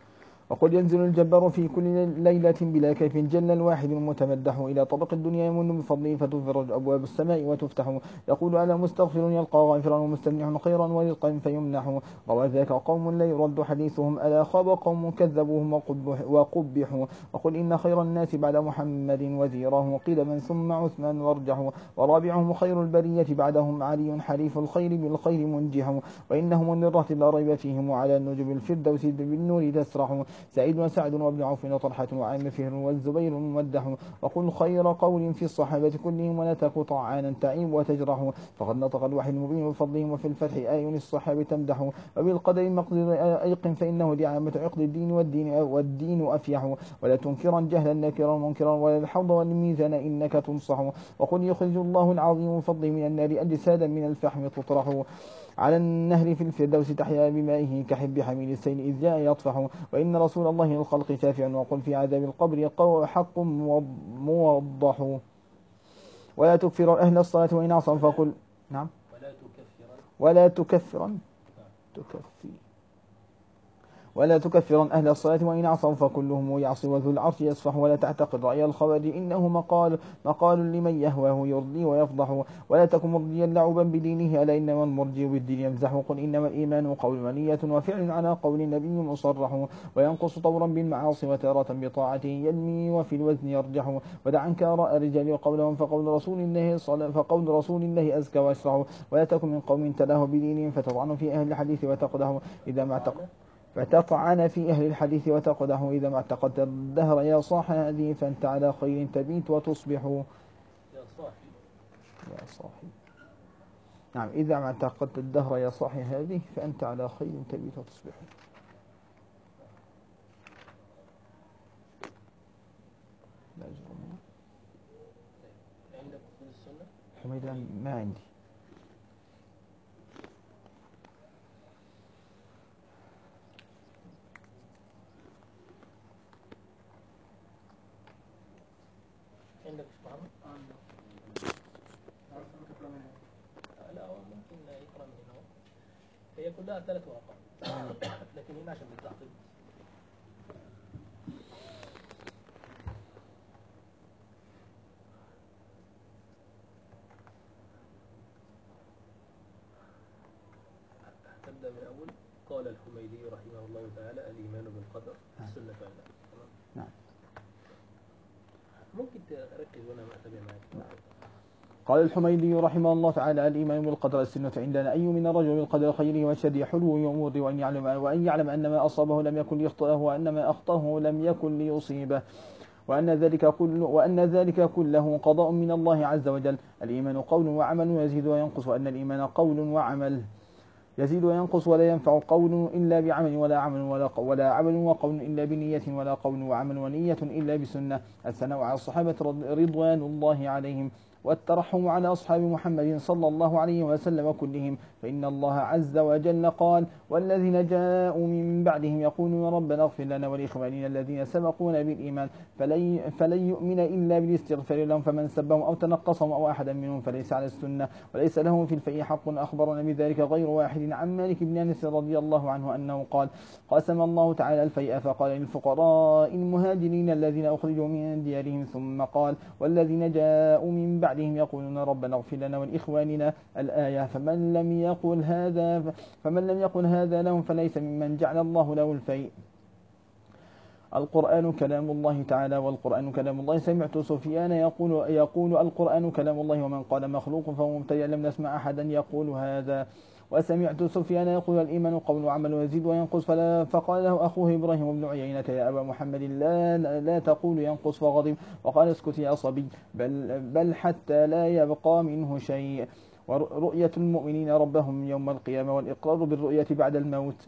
وقل ينزل الجبار في كل ليلة بلا كيف جل الواحد المتمدح إلى طبق الدنيا يمن بفضله فتفرج أبواب السماء وتفتح يقول ألا مستغفر يلقى غافرا ومستمنح خيرا ورزقا فيمنح روى ذاك قوم لا يرد حديثهم ألا خاب قوم كذبوهم وقبحوا وقل إن خير الناس بعد محمد وزيره قيل من ثم عثمان وارجح ورابعهم خير البرية بعدهم علي حليف الخير بالخير منجح وإنهم من الرهط لا ريب فيهم وعلى النجب الفردوس بالنور تسرح سعيد وسعد وابن عوف وطلحة وعامر فهر والزبير الممدح وقل خير قول في الصحابة كلهم ولا تك طعانا تعيب وتجرح فقد نطق الوحي المبين بفضلهم وفي الفتح آي الصحابة تمدح وبالقدر مقدر أيقن فإنه دعامة عقد الدين والدين والدين أفيح ولا تنكرا جهلا نكرا منكرا ولا الحوض والميزان إنك تنصح وقل يخرج الله العظيم بفضله من النار أجسادا من الفحم تطرح على النهر في الفردوس تحيا بمائه كحب حميل السيل إذ جاء يطفح وإن رسول الله الخلق شافع وقل في عذاب القبر حق موضح ولا تكفر أهل الصلاة وإن عصوا فقل نعم ولا تكفرن ولا تكفرا تكفي ولا تكفرا أهل الصلاة وإن عصوا فكلهم يعصي وذو العرش يصفح ولا تعتقد رأي الخوارج إنه مقال مقال لمن يهواه يرضي ويفضح ولا تكن مرضيا لعبا بدينه ألا إنما المرجي بالدين يمزح قل إنما الإيمان قول ونية وفعل على قول النبي مصرح وينقص طورا بالمعاصي وتارة بطاعته ينمي وفي الوزن يرجح ودع عنك آراء الرجال وقولهم فقول رسول الله فقول رسول الله أزكى وأشرح ولا تكن من قوم تلاه بدينهم فتطعن في أهل الحديث وتقده إذا ما اعتقد فتطعن في أهل الحديث وتقده إذا ما اعتقدت الدهر يا صاح هذه فأنت على خير تبيت وتصبح يا صاحي يا صاحي نعم إذا ما اعتقدت الدهر يا صاحي هذه فأنت على خير تبيت وتصبح لا جرم عندك في السنة حميدا ما عندي عندك ايش محمد؟ لا هو ممكن يقرأ من هنا هي كلها ثلاث ورقات لكن هنا عشان بالتعقيد تبدأ من أول قال الحميدي رحمه الله تعالى الإيمان بالقدر السنة عندنا نعم ممكن تركز وانا ما اتابع معك. قال الحميدي رحمه الله تعالى الإيمان بالقدر السنة عندنا أن يؤمن الرجل بالقدر خيره وشره حلو أمور وأن يعلم وأن يعلم أن ما أصابه لم يكن ليخطئه وأن ما أخطأه لم يكن ليصيبه وأن ذلك كله وأن ذلك كله قضاء من الله عز وجل. الإيمان قول وعمل يزيد وينقص وأن الإيمان قول وعمل يزيد وينقص ولا ينفع قول إلا بعمل ولا عمل ولا, ولا عمل وقول إلا بنية ولا قول وعمل ونية إلا بسنة. الثناء على الصحابة رضوان الله عليهم والترحم على أصحاب محمد صلى الله عليه وسلم كلهم فإن الله عز وجل قال والذين جاءوا من بعدهم يقولون ربنا اغفر لنا ولإخواننا الذين سبقونا بالإيمان فلن, فلن يؤمن إلا بالاستغفار لهم فمن سبهم أو تنقصهم أو أحدا منهم فليس على السنة وليس لهم في الفيء حق. أخبرنا بذلك غير واحد عن مالك بن أنس رضي الله عنه أنه قال قسم الله تعالى الفيء فقال للفقراء المهاجرين الذين أخرجوا من ديارهم ثم قال والذين جاءوا من بعدهم يقولون ربنا اغفر لنا ولإخواننا الآية فمن لم يقل هذا فمن لم يقل هذا لهم فليس ممن جعل الله له الفيء. القرآن كلام الله تعالى والقرآن كلام الله. سمعت سفيان يقول يقول القرآن كلام الله ومن قال مخلوق فهو مبتدع لم نسمع أحدا يقول هذا. وسمعت سفيان يقول الإيمان قول وعمل ويزيد وينقص فلا فقال له أخوه إبراهيم بن عيينة يا أبا محمد لا, لا تقول ينقص فغضب وقال اسكت يا صبي بل, بل حتى لا يبقى منه شيء. ورؤية المؤمنين ربهم يوم القيامة والإقرار بالرؤية بعد الموت.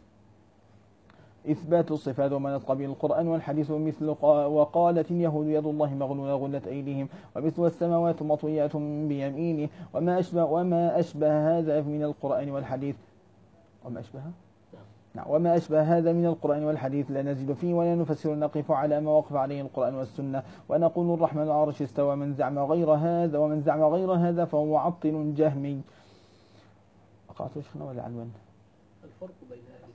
إثبات الصفات وما نطق به القرآن والحديث مثل وقالت اليهود يد الله مغلولة غلت أيديهم ومثل السماوات مطويات بيمينه وما أشبه وما أشبه هذا من القرآن والحديث وما أشبه نعم وما أشبه هذا من القرآن والحديث لا نزيد فيه ولا نفسر نقف على ما وقف عليه القرآن والسنة ونقول الرحمن على العرش استوى من زعم غير هذا ومن زعم غير هذا فهو عطل جهمي. أقعت شيخنا ولا عنوان؟ الفرق بين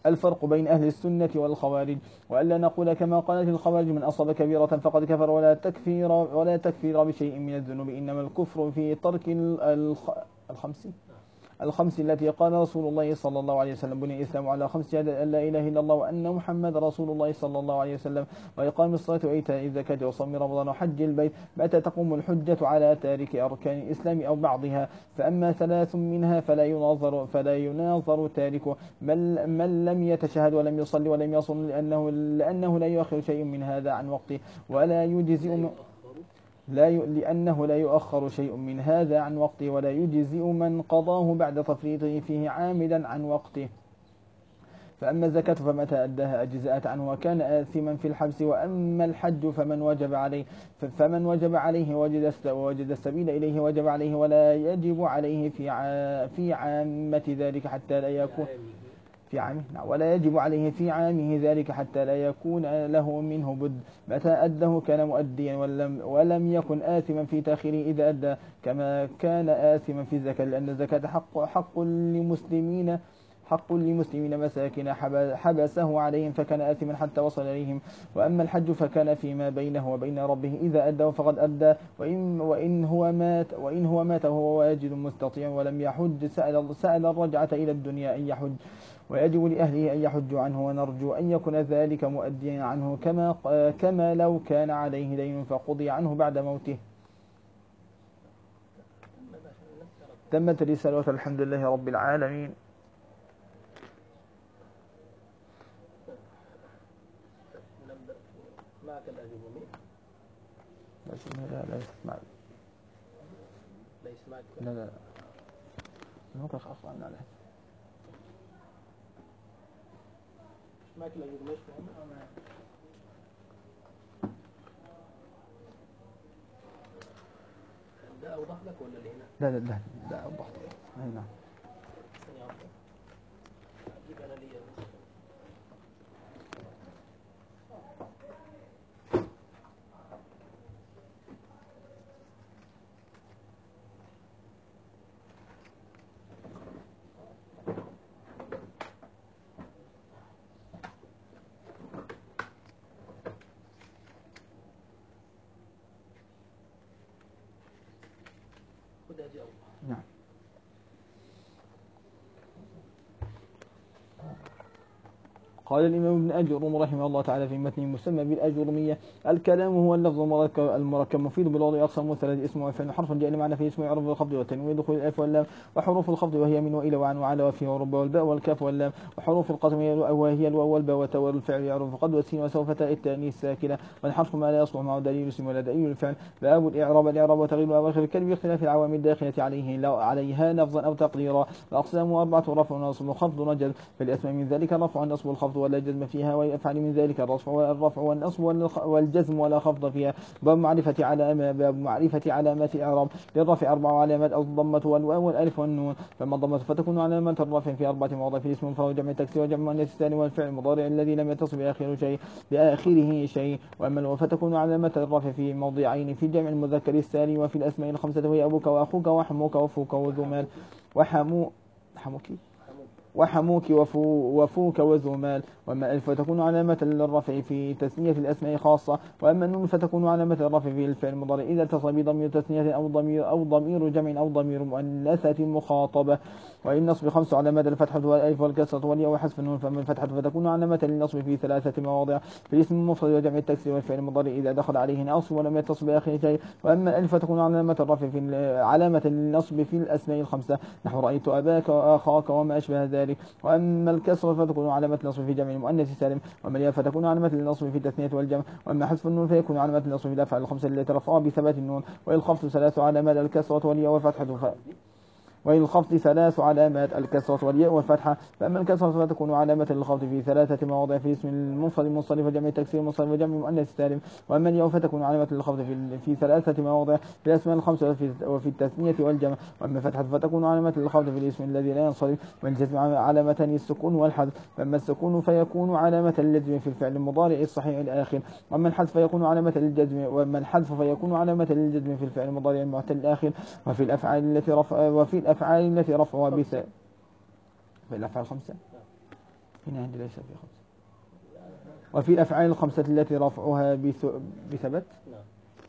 الفرق بين أهل السنة والخوارج، وألا نقول كما قالت الخوارج من أصاب كبيرة فقد كفر ولا تكفير ولا تكفير بشيء من الذنوب، إنما الكفر في ترك الخ... الخمس الخمس التي قال رسول الله صلى الله عليه وسلم بني الإسلام على خمس: شهادة أن لا إله إلا الله وأن محمد رسول الله صلى الله عليه وسلم، وإقام الصلاة وإيتاء الزكاة وصوم رمضان وحج البيت. متى تقوم الحجة على تارك أركان الإسلام أو بعضها؟ فأما ثلاث منها فلا يناظر فلا يناظر تاركه، من, من لم يتشهد ولم يصلي ولم يصم، لأنه لأنه لا يؤخر شيء من هذا عن وقته ولا يجزئ من لا ي... لأنه لا يؤخر شيء من هذا عن وقته ولا يجزئ من قضاه بعد تفريطه فيه عامدا عن وقته. فأما الزكاة فمتى أداها أجزأت عنه وكان آثما في الحبس. وأما الحج فمن وجب عليه فمن وجب عليه وجد وجد السبيل إليه وجب عليه، ولا يجب عليه في ع... في عامة ذلك حتى لا يكون في عامه ولا يجب عليه في عامه ذلك حتى لا يكون له منه بد. متى أده كان مؤديا ولم, ولم يكن آثما في تأخيره إذا أدى، كما كان آثما في الزكاة، لأن الزكاة حق, حق للمسلمين حق للمسلمين مساكين حبسه عليهم فكان آثما حتى وصل إليهم. وأما الحج فكان فيما بينه وبين ربه، إذا أدى فقد أدى، وإن, وإن هو مات وإن هو مات وهو واجد مستطيع ولم يحج سأل, سأل الرجعة إلى الدنيا أن يحج، ويجب لأهله أن يحجوا عنه، ونرجو أن يكون ذلك مؤديا عنه كما كما لو كان عليه دين فقضي عنه بعد موته. تمت الرسالة والحمد لله رب العالمين. معك الأجوبة؟ لا لا ليس معك. ليس معك؟ لا لا ممكن أخاف عنه عليه. معك الأجوبة ليش فهم؟ ده أوضح لك ولا اللي هنا؟ لا لا لا لا أوضح لك هنا. أجيب أنا لي نعم. قال الإمام ابن أجرم رحمه الله تعالى في متن مسمى بالأجرمية: الكلام هو اللفظ المركب مفيد بالوضع أقسام ثلاث: اسم وفعل حرف جاء لمعنى في اسم يعرف بالخفض والتنوين دخول الألف واللام، وحروف الخفض وهي من وإلى وعن وعلى وفي ورب والباء والكاف واللام، وحروف القسم وهي الواو والباء والتاء والفعل يعرف قد والسين وسوف تاء التأنيث الساكنة، والحرف ما لا يصلح معه دليل اسم ولا دليل الفعل. باب الإعراب: الإعراب وتغيير أواخر الكلمة باختلاف العوامل الداخلة عليه عليها لفظا أو تقديرا. الأقسام أربعة: رفع ونصب وخفض ونجد. في الأسماء من ذلك الرفع والنصب والخفض ولا جزم فيها، ويفعل من ذلك الرفع والرفع والنصب والجزم ولا خفض فيها. باب معرفة علامات باب معرفة علامات الإعراب: للرفع أربع علامات: الضمة والواو والألف والنون. فما الضمة فتكون علامات الرفع في أربعة مواضع: في الاسم فهو جمع تكسير وجمع مؤنث الثاني والفعل المضارع الذي لم يتصل بآخره شيء بآخره شيء. وأما الواو فتكون علامة الرفع في موضعين: في جمع المذكر السالم وفي الأسماء الخمسة وهي أبوك وأخوك وحموك وفوك وذو مال وحمو حموكي وحموك وفو وفوك وذو مال. وأما الألف فتكون علامة للرفع في تثنية الأسماء خاصة. وأما النون فتكون علامة الرفع في الفعل المضارع إذا اتصل بضمير تثنية أو ضمير أو ضمير جمع أو ضمير مؤنثة مخاطبة. والنصب خمس علامات: الفتحة والألف والكسرة والياء وحذف النون. فأما الفتحة فتكون علامة للنصب في ثلاثة مواضع: في الاسم المفرد وجمع التكسير والفعل المضارع إذا دخل عليه ناصب ولم يتصل بآخره شيء. وأما الألف فتكون علامة الرفع في علامة للنصب في الأسماء الخمسة نحو رأيت أباك وأخاك وما أشبه ذلك. وأما الكسرة فتكون علامة النصب في جمع المؤنث سالم. وأما الياء فتكون علامة للنصب في التثنية والجمع. وأما حذف النون فيكون علامة النصب في الأفعال الخمسة التي رفعها بثبات النون. والخفض ثلاث علامات: الكسرة والياء والفتحة ف... وللخفض ثلاث علامات: الكسرة والياء والفتحة. فأما الكسرة فتكون علامة للخفض في ثلاثة مواضع: في اسم المفرد المنصرف وجمع التكسير المنصرف وجمع المؤنث السالم. وأما الياء فتكون علامة للخفض في في ثلاثة مواضع: في الأسماء الخمسة وفي, وفي التثنية والجمع. وأما الفتحة فتكون علامة للخفض في الاسم الذي لا ينصرف. والجزم علامتان: السكون والحذف. فأما السكون فيكون علامة للجزم في الفعل المضارع الصحيح الآخر. وأما الحذف فيكون علامة للجزم وأما الحذف فيكون علامة للجزم في الفعل المضارع المعتل الآخر. وفي الأفعال التي رفع وفي الأفعال التي رفعها بث في الأفعال الخمسة هنا عندي ليس في خمسة. وفي الأفعال الخمسة التي رفعها بثبت نعم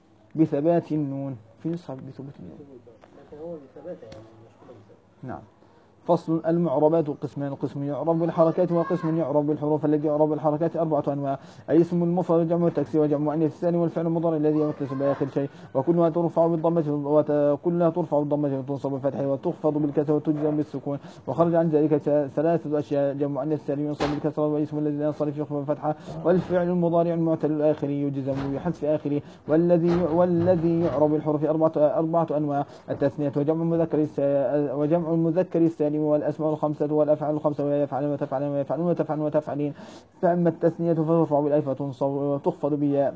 بثبات النون في نسخة بثبوت النون، لكن هو بثبات يعني مش كله بثبات. نعم. فصل. المعربات قسمان: قسم يعرب بالحركات وقسم يعرب بالحروف. الذي يعرب بالحركات أربعة أنواع: أي اسم المفرد وجمع التكسير وجمع مؤنث السالم والفعل المضارع الذي يتصل بآخر شيء، وكلها ترفع بالضمة وكلها ترفع بالضمة وتنصب بالفتح وتخفض بالكسر وتجزم بالسكون. وخرج عن ذلك ثلاثة أشياء: جمع مؤنث السالم ينصب بالكسر والاسم الذي لا ينصرف يخفض بالفتحة، والفعل المضارع المعتل الآخر يجزم بحذف آخره. والذي والذي يعرب بالحروف أربعة أربعة أنواع: التثنية وجمع المذكر وجمع المذكر السالم والأسماء الخمسة والأفعال الخمسة ويفعل وتفعل ويفعلون وتفعل وتفعلين. فأما التثنية فترفع بالألف وتخفض بالياء،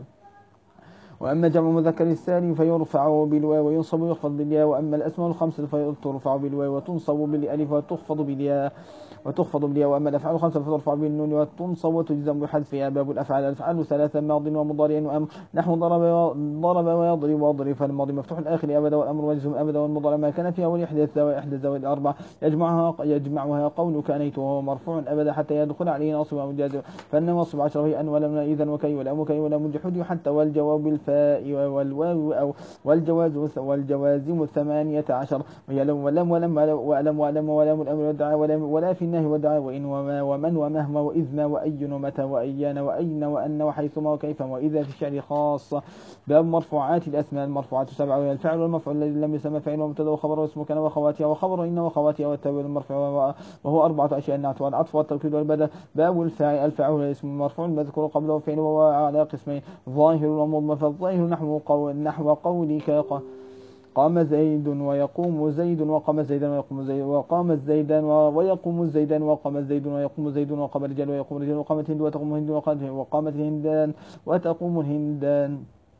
وأما جمع مذكر السالم فيرفع بالواو وينصب ويخفض بالياء، وأما الأسماء الخمسة فترفع بالواو وتنصب بالألف وتخفض بالياء وتخفض بالياء، وأما الأفعال الخمسة فترفع بالنون وتنصب وتجزم بحذفها. باب الأفعال: الأفعال ثلاثة: ماض ومضارع وأمر. نحو ضرب ضرب ويضرب وضرب، فالماضي مفتوح الآخر أبدا والأمر مجزوم أبدا، والمضارع ما كان في أول إحدى إحدى الزوائد الأربع يجمعها يجمعها قولك أنيت وهو مرفوع أبدا حتى يدخل عليه ناصب أو جازم، فإن نصب عشرة هي أن ولم إذا وكي ولا مكي ولا مجحود حتى والجواب الفاء والواو أو والجواز والجوازم الثمانية عشر وهي لم ولم ولم ولم ولم ولم الأمر والدعاء ولم ولا في النهي والدعاء وإن وما ومن ومهما وإذما وأي ومتى وأيان وأين وأن وحيثما وكيفما وإذا في الشعر خاصة. باب مرفوعات الأسماء: المرفوعات سبعة وهي الفعل والمفعول الذي لم يسمى فعل ومبتدا وخبر واسم كان وخواتها وخبر إن وخواتها والتاويل المرفوع وهو أربعة أشياء: النعت والعطف والتوكيد والبدل. باب الفاعل: الفاعل هو الاسم المرفوع المذكور قبله فعل وهو على قسمين: ظاهر ومضمر. فالظاهر نحو قول نحو قولك قام زيد ويقوم زيد وقام زيدا ويقوم زيد وقام زيدا ويقوم زيدا وقام زيد ويقوم زيد وقام رجال ويقوم رجال وقامت هند وتقوم هند وقامت الهندان وتقوم الهندان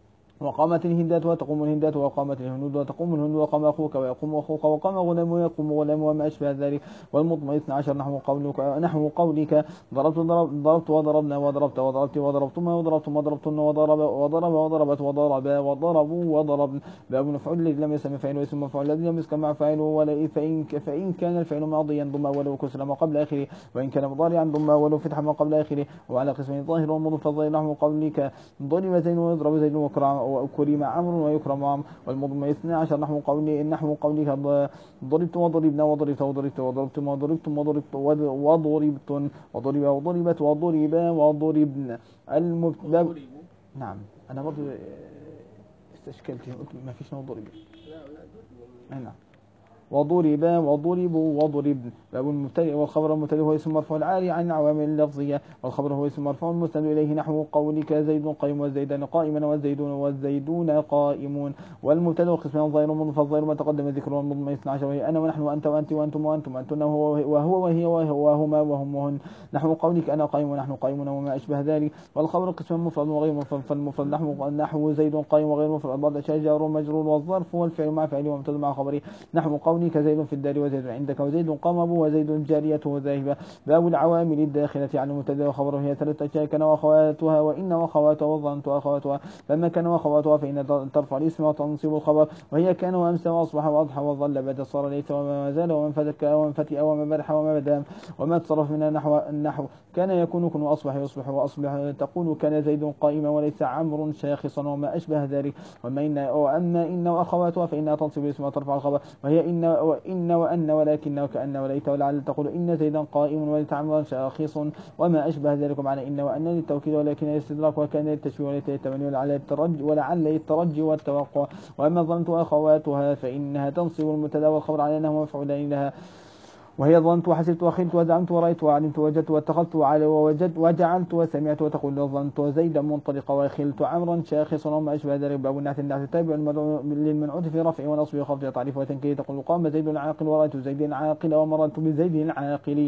وقامت الهندات وتقوم الهندات وقامت الهنود وتقوم الهنود وقام أخوك ويقوم أخوك وقام غلام ويقوم غلام وما أشبه ذلك. والمضمر اثنا عشر نحو قولك نحو قولك ضربت ضربت وضربنا وضربت وضربت وضربتما وضربتم وضربتن وضرب وضرب وضربت وضربا وضربوا وضربن. باب المفعول الذي لم يسمى فاعل واسم المفعول الذي لم يسمى مع فاعله ولا فإن فإن كان الفعل ماضيا ضم أوله كسر ما قبل آخره، وإن كان مضارعا ضم أوله فتح ما قبل آخره. وعلى قسمين: ظاهر ومضمر. فالظاهر نحو قولك ضرب زيد ويضرب زيد وكرم عمرو ويكرم عمرو. والمضمر اثنا عشر نحو قولي نحو قولك ضربت وضربنا وضربت وضربت وضربتم وضربتم وضربت وضربتن وضرب وضربت وضربا وضربن. المبتدا نعم انا برضه استشكلت ما فيش وضرب لا نعم وضرب وضربوا وضربن. باب المبتدئ والخبر. المبتدئ هو اسم مرفوع العاري عن العوامل اللفظية، والخبر هو اسم مرفوع المسند إليه نحو قولك زيد قائم والزيدان قائما والزيدون والزيدون قائمون. والمبتدئ قسمان: ظاهر ومضمر. فالظاهر ما تقدم ذكره، والمضمر اثنا عشر وهي أنا ونحن وأنت وأنت وأنتم وأنتم وأنتن وهو وهي وهما وهم وهن نحو قولك أنا قائم ونحن قائمون وما أشبه ذلك. والخبر قسمان: مفرد وغير مفرد. فالمفرد نحو نحو زيد قائم وغير مفرد بعض شجر ومجرور، والظرف والفعل مع فعله ومبتدأ مع خبره نحو قولك زيد في الدار وزيد عندك وزيد قام أبوه وزيد جاريته ذاهبة. باب العوامل الداخلة على المبتدأ وخبره. هي ثلاثة أشياء: كان وأخواتها وإن وأخواتها وظننت وأخواتها. فما كان وأخواتها فإن ترفع الاسم وتنصب الخبر، وهي كان وأمسى وأصبح وأضحى وظل بدا صار ليس وما زال ومن فتك ومن فتئ وما برح وما بدام وما تصرف منها نحو النحو كان يكون كن وأصبح يصبح وأصبح تقول كان زيد قائما وليس عمرو شاخصا وما أشبه ذلك. وما إن وأما إن وأخواتها فإنها تنصب الاسم وترفع الخبر، وهي إن وإن وأن ولكن وكأن وليت ولعل تقول إن زيدا قائم وليت عمرا شاخص وما أشبه ذلك. معنى إن وأن للتوكيد ولكن الاستدراك، وكان للتشبيه وليت للتمني ولعل الترجي ولعل الترجي والتوقع. وأما ظننت وأخواتها فإنها تنصب المبتدأ والخبر على أنهما مفعولان لها، وهي ظننت وحسبت وخلت وزعمت ورأيت وعلمت ووجدت واتخذت وعلى ووجدت وجعلت وسمعت وتقول ظننت زيدا منطلقا وخلت عمرا شاخصا وما أشبه ذلك. باب النعت. النعت تابع للمنعوت في رفع ونصب وخفض تعريف وتنكير. تقول قام زيد عاقل ورأيت زيد عاقل ومررت بزيد عاقل.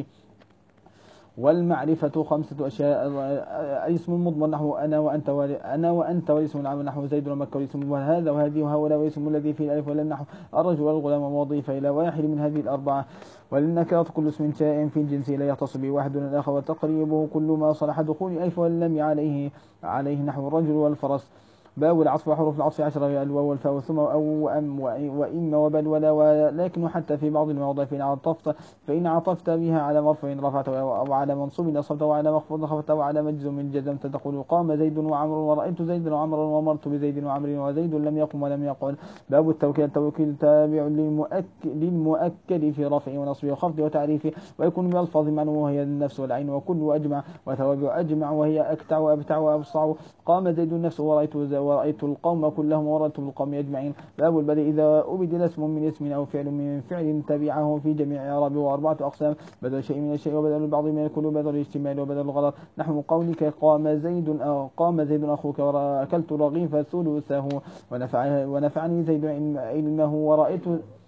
والمعرفة خمسة أشياء: اسم المضمر نحو أنا وأنت أنا وأنت، والاسم العام نحو زيد ومكة، والاسم وهذا وهذه وهؤلاء، والاسم الذي فيه الألف ولا نحو الرجل والغلام ومضيف إلى واحد من هذه الأربعة. وللنكرة كل اسم شائع في الجنس لا يختص به واحد من الآخر، وتقريبه كل ما صلح دخول ألف ولم عليه عليه نحو الرجل والفرس. باب العطف وحروف العطف عشرة الواو والفاء والثم أو وأم وإما وبل ولا ولكن حتى في بعض المواضع فإن عطفت فإن عطفت بها على مرفوع رفعت أو على منصوب نصبت أو على مخفوض خفت أو على مجزوم جزمت تقول قام زيد وعمر ورأيت زيد وعمر ومرت بزيد وعمر وزيد لم يقم ولم يقل. باب التوكيد التوكيد تابع للمؤكد, للمؤكد في رفع ونصب وخفض وتعريف ويكون بألفاظ معنوه وهي النفس والعين وكل وأجمع وتوابع أجمع وهي أكتع وأبتع وأبصع. قام زيد النفس ورأيت ورأيت القوم كلهم ورأيت القوم أجمعين. باب البدء إذا أبدل اسم من اسم أو فعل من فعل تبعه في جميع إعرابه وأربعة أقسام: بدل شيء من الشيء وبدل البعض من الكل وبدل الاجتماع وبدل الغلط. نحو قولك قام زيد قام زيد أخوك وأكلت رغيف ثلثه ونفع ونفعني زيد علمه ورأيت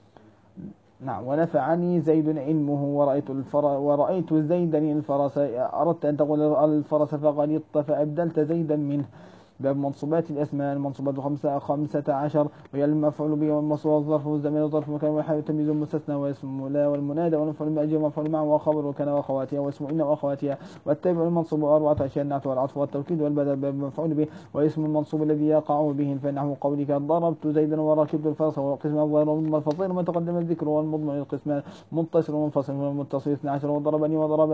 نعم ونفعني زيد علمه ورأيت الفر ورأيت زيدا الفرس. أردت أن تقول الفرس فغلطت فأبدلت زيدا منه. باب منصوبات الأسماء. المنصوبات خمسة, خمسة عشر وهي المفعول به والمصدر والظرف والزمان والظرف المكان والحال تمييز المستثنى واسم لا والمنادى والمفعول به والمفعول معه وخبر وكان وأخواتها واسم إن وأخواتها. والتابع المنصوب أربعة أشياء: النعت والعطف والتوكيد والبدل. باب المفعول به واسم المنصوب الذي يقع به فنحو قولك ضربت زيدا وركبت الفرس والقسم الظاهر والمضمر ما تقدم الذكر والمضمر القسم متصل ومنفصل والمتصل اثنا عشر وضربني وضرب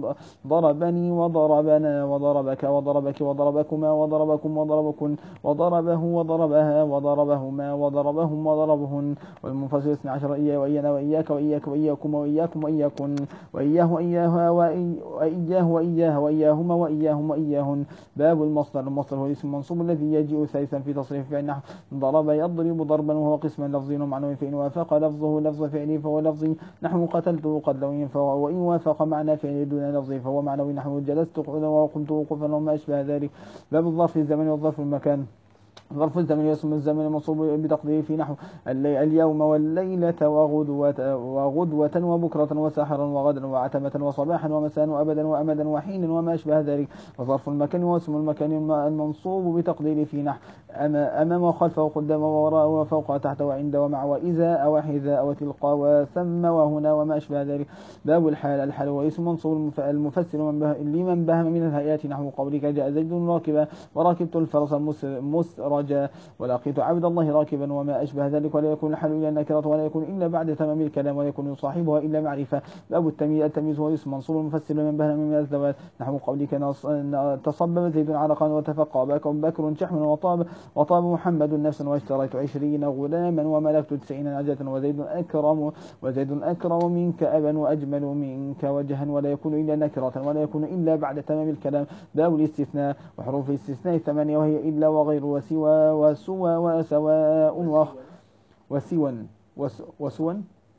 ضربني وضربنا وضربك وضربك وضربكما وضربكم وضربكن وضربه وضربها وضربهما وضربهم وضربهن. والمنفصل اثنا عشر إياه وإيانا وإياك وإياك وإياكم وإياكم وإياكن وإياه وإياها وإياه وإياها وإياهما وإياهم وإياهن. باب المصدر. المصدر هو الاسم المنصوب الذي يجيء ثالثا في تصريف فعل نحو ضرب يضرب ضربا وهو قسم لفظي ومعنوي فإن وافق لفظه لفظ فعله فهو لفظي نحو قتلت قتلوين وإن وافق معنى فعله دون لفظه فهو معنوي نحو جلست قعودا وقمت وقوفا وما أشبه ذلك. باب الظرف الزمن والظرف المكان. ظرف الزمن يسمى الزمن المنصوب بتقديره في نحو اليوم والليلة وغدوة, وغدوة وبكرة وسحرا وغدا وعتمة وصباحا ومساء وأبدا وأمدا وحين وما أشبه ذلك. وظرف المكان واسم المكان المنصوب بتقديره في نحو أمام وخلف وقدام ووراء وفوق وتحت وعند ومع وإذا وحذاء وتلقى وثم وهنا وما أشبه ذلك. باب الحال. الحال هو اسم منصوب المفسر لمن بهم من الهيئات نحو قولك جاء زيد راكبا وركبت الفرس مسرا رجا ولقيت عبد الله راكبا وما أشبه ذلك. ولا يكون الحال إلا النكرة ولا يكون إلا بعد تمام الكلام ولا يكون صاحبها إلا معرفة. باب التمييز. التمييز هو اسم منصوب المفسر لمن بهم من الذوات نحو قولك تصبب زيد عرقا وتفقى بكر شحم وطاب وطاب محمد نفسا واشتريت عشرين غلاما وملكت تسعين نعجة وزيد أكرم وزيد أكرم منك أبا وأجمل منك وجها. ولا يكون إلا نكرة ولا يكون إلا بعد تمام الكلام. باب الاستثناء. وحروف الاستثناء ثمانية وهي إلا وغير وسوى وسوى وسواء وسوى وسوى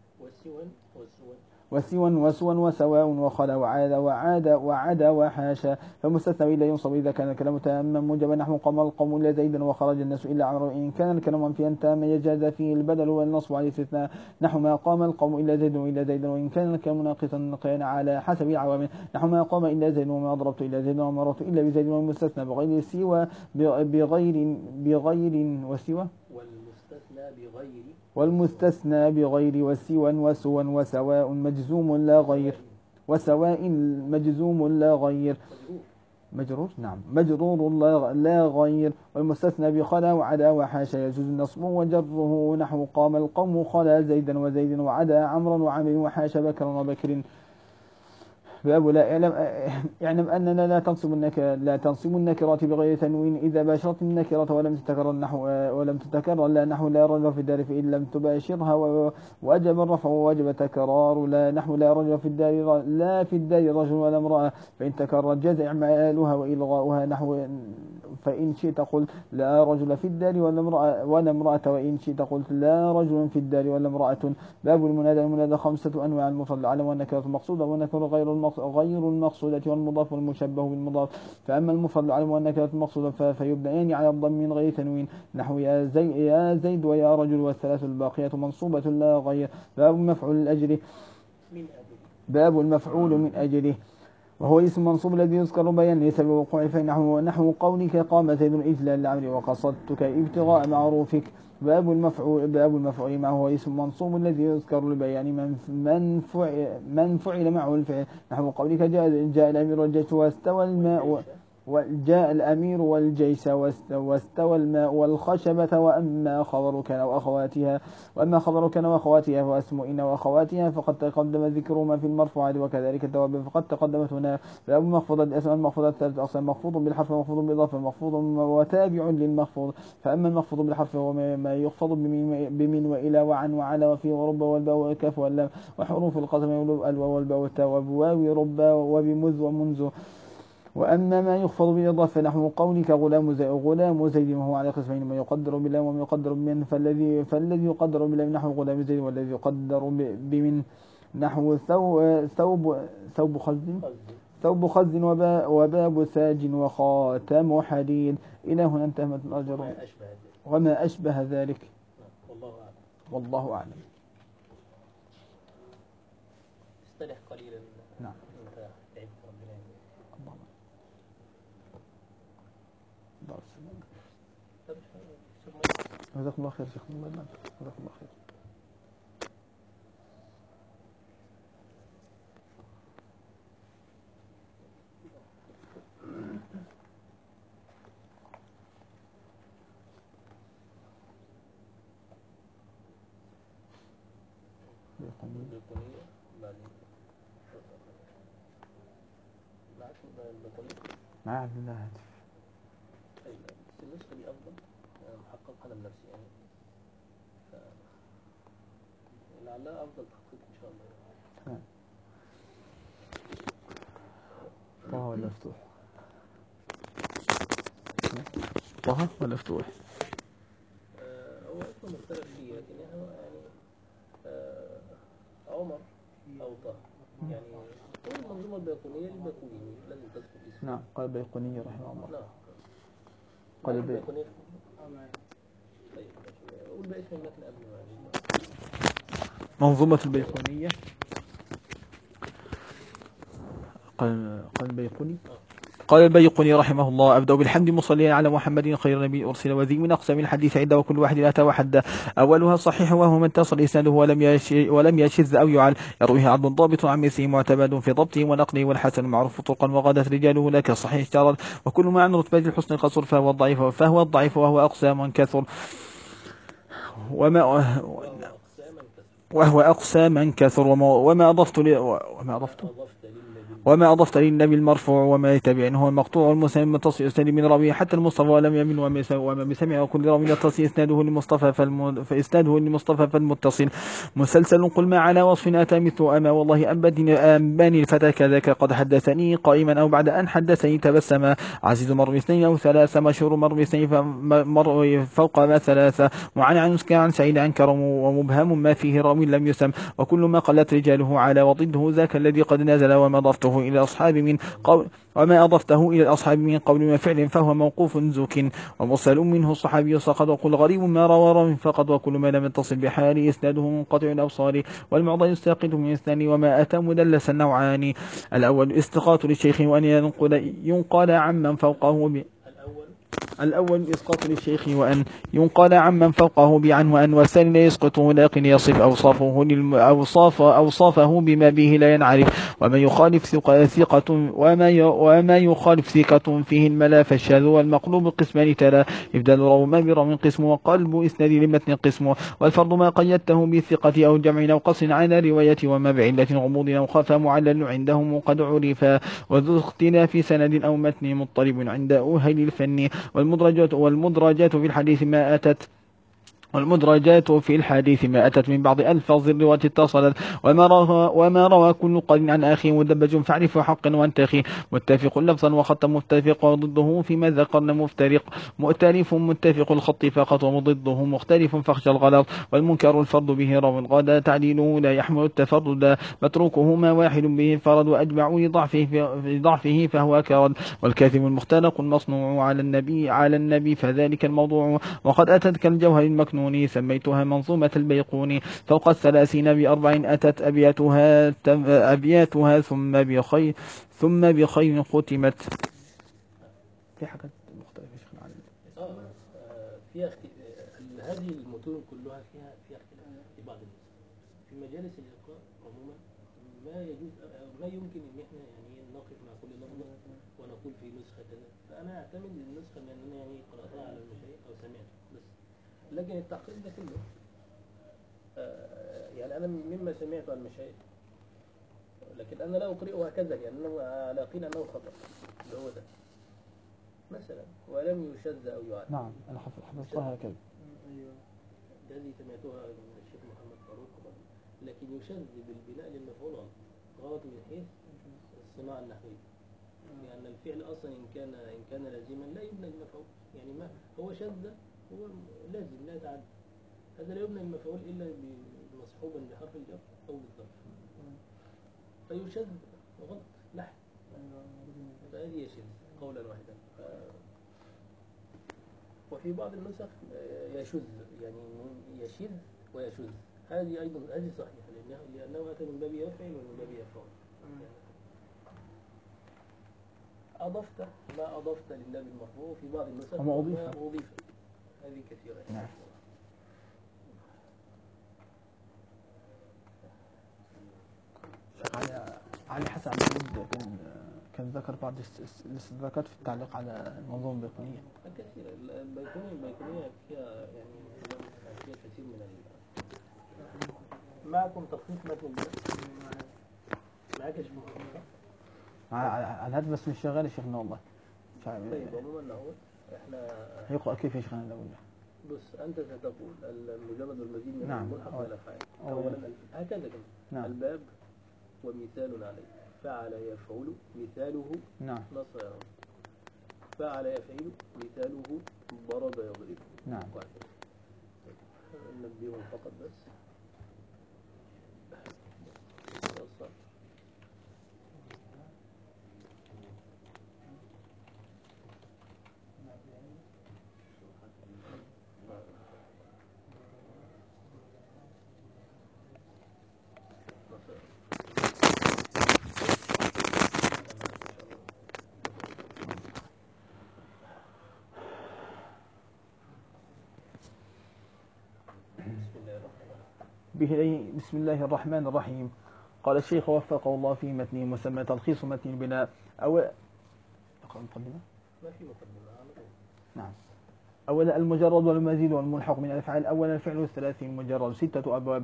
وسوى وسوى وسواء وخلا وعاد وعاد وعاد وحاشا. فمستثنى إلا ينصب إذا كان الكلام تاما موجبا نحو قام القوم إلا زيدا وخرج الناس إلا عمرو. إن كان الكلام منفيا تاما يجاز فيه البدل والنصب على الاستثناء نحو ما قام القوم إلا زيد وإلا زيدا. وإن كان الكلام ناقصا كان على حسب العوامل نحو ما قام إلا زيد وما ضربت إلا زيد وما مررت إلا بزيد. والمستثنى بغير سوى بغير بغير وسوى بغير والمستثنى بغير وسوى وسوى وسواء مجزوم لا غير وسواء مجزوم لا غير مجرور نعم مجرور لا غير. والمستثنى بخلا وعدا وحاشا يجوز النصب وجره نحو قام القوم خلا زيدا وزيد وعدا عمرا وعمر وحاشا بكرا وبكر. باب لا اعلم اعلم اننا لا تنصب النكره لا تنصب النكرات بغير تنوين اذا باشرت النكره ولم تتكرر النحو ولم تتكرر لا نحو لا رجل في الدار فان لم تباشرها وجب الرفع ووجب تكرار لا نحو لا رجل في الدار لا في الدار رجل ولا امراه فان تكرر جاز اعمالها والغاؤها نحو فان شئت قلت لا رجل في الدار ولا امراه ولا امراه وان شئت قلت لا رجل في الدار ولا امراه. باب المنادى. المنادى خمسه انواع: المفرد العلم والنكره المقصوده والنكره غير المقصود غير المقصودة والمضاف والمشبه بالمضاف. فأما المفرد العلم والنكرة المقصودة فيبنيان على الضم من غير تنوين نحو يا زيد يا زيد ويا رجل والثلاث الباقيات منصوبة لا غير. باب مفعول الأجر. باب المفعول من أجله وهو اسم منصوب الذي يذكر بيان ليس بوقوع فنحو نحو قولك قام زيد إجلال لعمري وقصدتك ابتغاء معروفك. باب المفعول باب المفعول معه هو اسم منصوب الذي يذكر لبيان من من فعل من فعل معه الفعل نحو قولك جاء جاء الأمير والجيش واستوى الماء وجاء الأمير والجيش واستوى الماء والخشبة. وأما خبر كان وأخواتها وأما خبر كان وأخواتها واسم إن وأخواتها فقد تقدم ذكرهما في المرفوعات وكذلك التوابع فقد تقدمت هنا. باب المخفوضة الأسماء المخفوضة ثلاثة أقسام: مخفوض بالحرف ومخفوض بالإضافة مخفوض وتابع للمخفوض. فأما المخفوض بالحرف هو ما يخفض بمن وإلى وعن وعلى وفي ورب والباء والكاف واللام وحروف القسم الواو والباء والتاء وبواو ربا وبمذ ومنذ. وأما ما يخفض بالإضافة نحو قولك غلام زيد غلام زيد وهو على قسمين: ما يقدر بلام وما يقدر بمن. فالذي فالذي يقدر بلام نحو غلام زيد، والذي يقدر بمن نحو ثوب ثوب ثوب خز ثوب خز وباب ساج وخاتم حديد. إلى هنا انتهت الأجر وما أشبه ذلك. والله أعلم. والله أعلم. استرح قليلا. نعم. جزاكم الله خير شيخ. الله يبارك. جزاكم الله خير. مع عبد الله هاتف. طيب النسخة دي أفضل محقق أنا بنفسي يعني لعلها أفضل تحقيق إن شاء الله. تمام. طه ولا مفتوح؟ طه ولا مفتوح؟ هو اسمه مختلف فيه لكن يعني عمر أو طه يعني المنظومة البيقونية البيقونية لازم تذكر اسمه. نعم. قال البيقوني رحمه الله. نعم. قال البيقوني. طيب قول بقى اسم المتن قبل ما منظومة البيقونية. قال قال البيقوني. قال البيقوني رحمه الله: أبدأ بالحمد مصليا على محمد خير نبي أرسل وذي من أقسام الحديث عدة وكل واحد أتى وحده. أولها صحيح وهو من اتصل إسناده ولم ولم يشذ أو يعل يرويه عض ضابط عن مثله معتمد في ضبطه ونقله والحسن معروف طرقا وغدت رجاله لك الصحيح اشترط وكل ما عن رتبة الحسن قصر فهو الضعيف فهو الضعيف وهو أقسام كثر وما وهو أقسام كثر وما أضفت وما أضفت وما أضفت للنبي المرفوع وما يتبع هو المقطوع والمسلم المتصل يسند من راويه حتى المصطفى ولم يمن وما بسمع وكل راوي يتصل إسناده للمصطفى فإسناده للمصطفى فالمتصل مسلسل قل ما على وصف أتى مثل أما والله أنباني الفتى كذاك قد حدثني قائما أو بعد أن حدثني تبسم عزيز مر باثنين أو ثلاثة مشهور مر باثنين مر فوق ما ثلاثة وعن عن عن سعيد عن كرم ومبهم ما فيه راوي لم يسم وكل ما قلت رجاله على وضده ذاك الذي قد نزل وما ضفته إلى أصحاب من قول وما أضفته إلى الأصحاب من قول وفعل فهو موقوف زك ومرسل منه الصحابي سقط وقل غريب ما روى راو فقط وكل ما لم يتصل بحاله إسناده منقطع الأبصار والمعضل يستاقط من اثنان وما أتى مدلس النوعان. الأول استقاط للشيخ وأن ينقل ينقل عمن فوقه ب الأول إسقاط للشيخ وأن ينقل عمن فوقه بعن وأن والثاني لا يسقطه لكن يصف أوصافه أوصاف أوصافه بما به لا ينعرف وما يخالف ثقة وما وما يخالف ثقة فيه الملا فالشاذ والمقلوب قسمان تلا إبدال رو ما برو قسم وقلب إسناد لمتن قسم والفرض ما قيدته بالثقة أو جمع أو قصر على رواية وما بعلة غموض أو خفى معلل عندهم قد عرفا وذو اختلاف سند أو متن مضطرب عند أهل الفن والمدرجات والمدرجات في الحديث ما أتت والمدرجات في الحديث ما أتت من بعض ألفاظ الرواة اتصلت وما روى وما روى كل قرن عن أخي مدبج فاعرف حقا وانتخي متفق لفظا وخط متفق وضده فيما ذكرنا مفترق مؤتلف متفق الخط فقط وضده مختلف فاخشى الغلط والمنكر الفرد به روى غدا تعديله لا يحمل التفرد متروكه ما واحد به فرد وأجمع لضعفه في ضعفه فهو كرد والكاذب المختلق المصنوع على النبي على النبي فذلك الموضوع وقد أتت كالجوهر المكنون سميتها منظومة البيقوني فوق الثلاثين بأربع أتت أبياتها أبياتها ثم بخير ثم بخير ختمت. في حاجات مختلفة يا شيخنا عن اه فيها هذه المتون كلها فيها فيها اختلاف في بعض الناس في مجالس اللقاء عموما ما يجوز ما يمكن ان احنا يعني نقف مع كل لفظه ونقول في نسخه كذا، فانا اعتمد النسخه لان انا يعني قراتها على المشايخ او سمعت بس. لكن التحقيق ده كله آه يعني انا مما سمعت عن المشايخ، لكن انا لا اقرئه هكذا يعني انا على يقين انه خطا اللي هو ده مثلا، ولم يشذ او يعاد. نعم أنا حفظتها هكذا. ايوه الذي سمعتها من الشيخ محمد فاروق، لكن يشذ بالبناء للمفعول غلط غلط من حيث الصناعه النحويه، لان الفعل اصلا ان كان ان كان لازما لا يبنى المفعول، يعني ما هو شذ هو لازم لا يتعدى، هذا لا يبنى المفعول الا مصحوبا بحرف الجر او بالظرف، فيشذ غلط نحو، فهذه يشذ قولا واحدا. وفي بعض النسخ يشذ يعني يشذ ويشذ، هذه أيضا هذه صحيحة لأنه لأنه أتى من باب يفعل ومن باب يفعل. أضفت ما أضفت لله بالمرفوع في بعض النسخ وما أضيف أضيف، هذه كثيرة. نعم. على علي حسن عبد الود كان كان ذكر بعض الاستدراكات في التعليق على المنظومة البيقونية. كثيرة البيقونية البيقونية فيها يعني فيها كثير من ال... معكم تصنيف متن البناء؟ معك يا شيخ محمد؟ على الهاتف بس مش شغال يا شيخنا والله. طيب عموما اهو احنا هيقرأ كيف يا شيخنا الأول؟ بص أنت ستقول المجرد والمزيد من نعم. الملحق والأفعال أولا هكذا كده. نعم. الباب ومثال عليه، فعل يفعل مثاله نعم. نصر يرى، فعل يفعل مثاله ضرب يضرب. نعم. نبيهم فقط بس بسم الله الرحمن الرحيم. قال الشيخ وفقه الله في متنه مسمى تلخيص متن البناء. أو مقدمة؟ ما في مقدمة. نعم. أولا المجرد والمزيد والملحق من الأفعال. أولا الفعل الثلاثي المجرد ستة أبواب.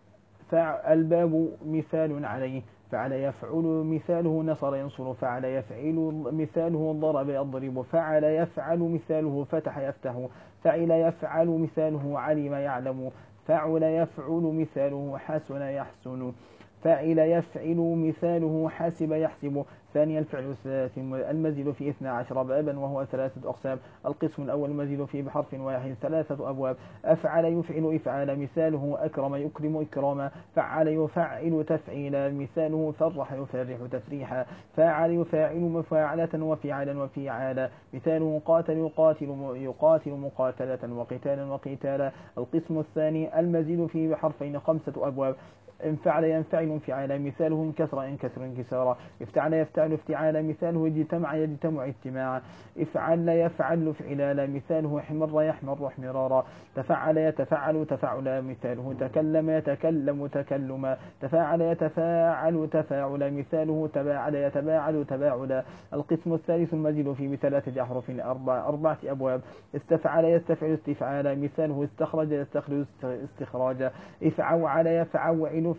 فالباب مثال عليه، فعل يفعل مثاله نصر ينصر، فعل يفعل مثاله ضرب يضرب، فعل يفعل مثاله فتح يفتح، فعل يفعل مثاله علم يعلم، فعل يفعل مثاله حسن يحسن، فعل يفعل مثاله حسب يحسب. ثانيا الفعل الثلاثي المزيد في اثنا عشر بابا وهو ثلاثة أقسام. القسم الأول المزيد فيه بحرف واحد ثلاثة أبواب. أفعل يفعل إفعال مثاله أكرم يكرم إكراما، فعل يفعل تفعيلا مثاله فرح يفرح تفريحا، فاعل يفاعل مفاعلة وفعلا وفيعالا، مثاله قاتل يقاتل يقاتل مقاتلة وقتالا وقتالا. القسم الثاني المزيد فيه بحرفين خمسة أبواب. انفعل ينفعل انفعالا مثاله انكسر ينكسر انكسارا، افتعل يفتعل افتعالا مثاله اجتمع يجتمع اجتماعا، افعل يفعل فعلالا مثاله احمر يحمر احمرارا، تفعل يتفعل تفعلا مثاله تكلم يتكلم تكلما، تفاعل يتفاعل تفاعلا مثاله تباعل يتباعل تباعلا. القسم الثالث المزيد فيه بثلاثة أحرف أربع أربعة أبواب. استفعل يستفعل استفعالا مثاله استخرج يستخرج استخراجا، افعوعل يفعوعل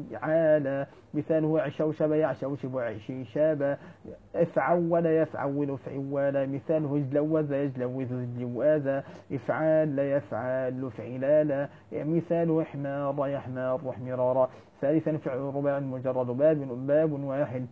فعالا مثاله عشوشب يعشوشب عشيشابا، افعول يفعول فعوالا مثاله اجلوز يجلوز اجلوازا، افعال يفعل فعلالا مثاله احمار يحمار احمرارا. ثالثا فعل الرباع المجرد باب باب واحد.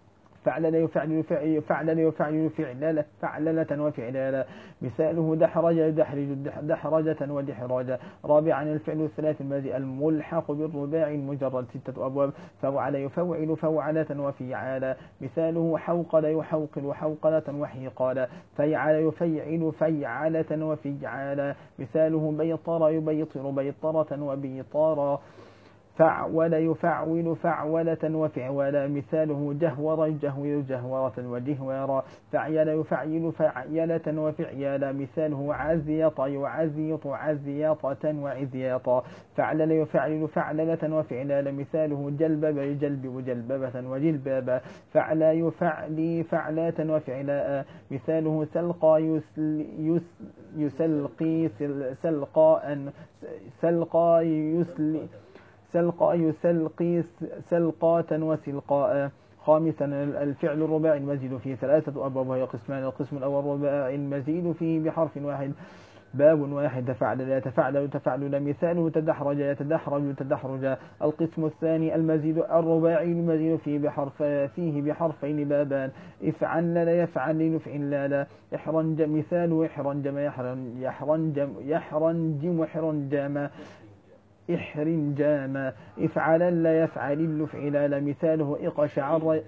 فعلل يفعل فعلل يفعل فعللة فعللة وفعلالا مثاله دحرج دحرج دحرجة ودحراجة. رابعا الفعل الثلاث الماضي الملحق بالرباع المجرد ستة أبواب. فوعل يفوعل فوعلة وفيعالا مثاله حوقل يحوقل حوقلة وحيقالا، فيعل يفيعل فيعلة وفيعالا مثاله بيطر يبيطر بيطرة وبيطارا. فعول يفعول فعولة وفعولا مثاله جهور يجهور جهورة وجهورا فعيل يفعل فعيلة وفعيالا مثاله عزيط يعزيط عزياطة وعزياطا فعلل يفعل فعللة وفعلالا مثاله جلبب يجلبب جلببة وجلبابا فعلا يفعلي فعلات وفعلاء مثاله سلقى يسل يس يسلقي سل سلقاء سلقى يسلي سلقى يسلقي سلقاة وسلقاء خامسا الفعل الرباعي المزيد فيه ثلاثة أبواب وهي قسمان القسم الأول الرباعي المزيد فيه بحرف واحد باب واحد تفعل يتفعل تفعل مثاله تدحرج يتدحرج تدحرج القسم الثاني المزيد الرباعي المزيد فيه بحرف فيه بحرفين بابان افعل لا يفعل نفعل لا لا احرنج مثاله احرنجم يحرن يحرنجم يحرنجم احرنجاما احرنجاما افعلا لا يفعل الفعلال مثاله اقشعر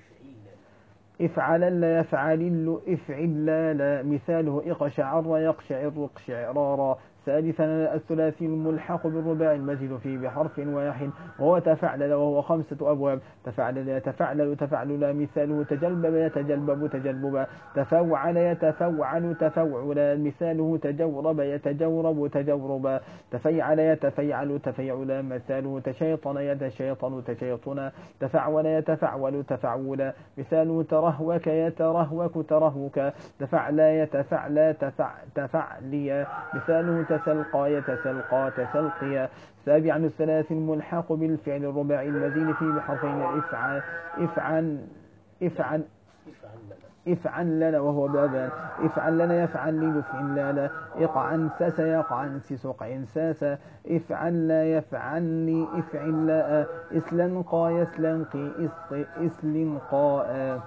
افعلا لا يفعل افعل لا مثاله اقشعر يقشعر اقشعرارا ثالثا الثلاثي الملحق بالرباعي المزيد فيه بحرف واحد وهو تفعلل وهو خمسة أبواب تفعلل يتفعلل تفعلل مثاله تجلبب يتجلبب تجلببا تفوعل يتفوعل تفوعلا مثاله تجورب يتجورب تجوربا تفيعل يتفيعل تفيعلا مثاله تشيطن يتشيطن تشيطنا تفعول يتفعول تفعولا مثاله ترهوك يترهوك ترهوكا تفعلا يتفعلا تفع تفعليا مثاله تسلقى يتسلقى تسلقيا سابعا الثلاث الملحق بالفعل الرباعي المزيد فيه بحرفين افعل افعل افعل افعل لنا وهو بابان افعل لنا يفعل لي يفعل لا اقعن ساس يقعن سسق ساسا افعل لا يفعل لي افعل لا اسلنقى يسلنقي اسلنقاء.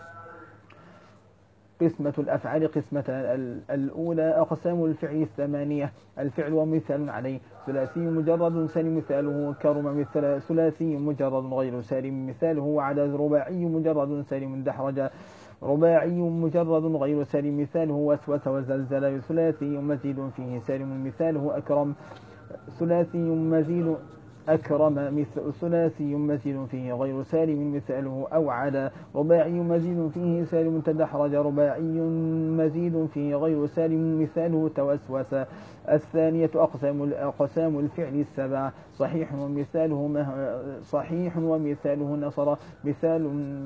قسمة الأفعال قسمة الأولى أقسام الفعل الثمانية الفعل ومثال عليه ثلاثي مجرد سالم مثاله كرم مثل ثلاثي مجرد غير سالم مثاله وعدد رباعي مجرد سالم دحرج رباعي مجرد غير سالم مثاله وسوس وزلزل ثلاثي مزيد فيه سالم مثاله أكرم ثلاثي مزيد أكرم مثل ثلاثي مزيد فيه غير سالم مثاله أوعد رباعي مزيد فيه سالم تدحرج رباعي مزيد فيه غير سالم مثاله توسوس. الثانية أقسام أقسام الفعل السبع صحيح ومثاله صحيح ومثاله نصر مثال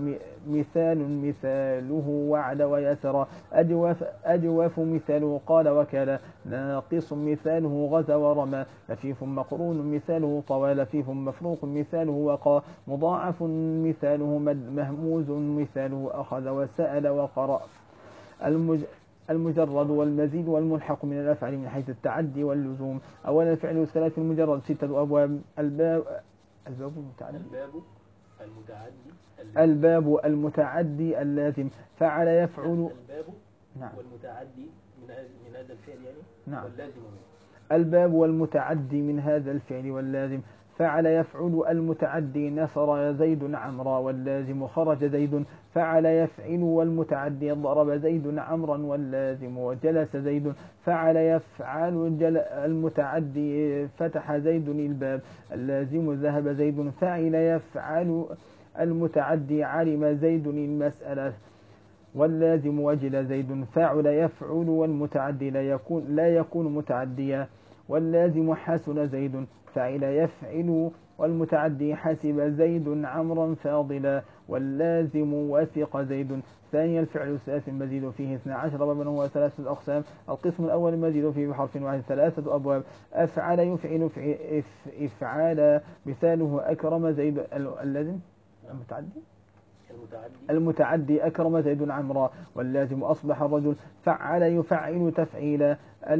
مثال مثاله وعد ويسر أجوف أجوف مثاله قال وكال ناقص مثاله غزا ورمى لفيف مقرون مثاله طوى لفيف مفروق مثاله وقى مضاعف مثاله مهموز مثاله أخذ وسأل وقرأ. المج المجرد والمزيد والملحق من الأفعال من حيث التعدي واللزوم. أولا الفعل الثلاثي المجرد ستة أبواب الباب الباب المتعدي الباب المتعدي الباب المتعدي اللازم فعل يفعل الباب نعم والمتعدي من هذا من هذا الفعل يعني نعم واللازم الباب والمتعدي من هذا الفعل واللازم فعل يفعل المتعدي نصر زيد عمرا واللازم خرج زيد فعل يفعل والمتعدي ضرب زيد عمرا واللازم وجلس زيد فعل يفعل جل المتعدي فتح زيد الباب اللازم ذهب زيد فعل يفعل المتعدي علم زيد المسألة واللازم وجل زيد فعل يفعل والمتعدي لا يكون لا يكون متعديا واللازم حسن زيد فعل يفعل والمتعدي حسب زيد عمرا فاضلا واللازم وثق زيد. ثانيا الفعل الثلاثي المزيد فيه اثنا عشر بابا هو ثلاثة أقسام القسم الأول المزيد فيه بحرف واحد ثلاثة أبواب أفعل يفعل إفعال مثاله أكرم زيد اللازم المتعدي المتعدي المتعدي أكرم زيد عمرا واللازم أصبح الرجل فعل يفعل تفعيلا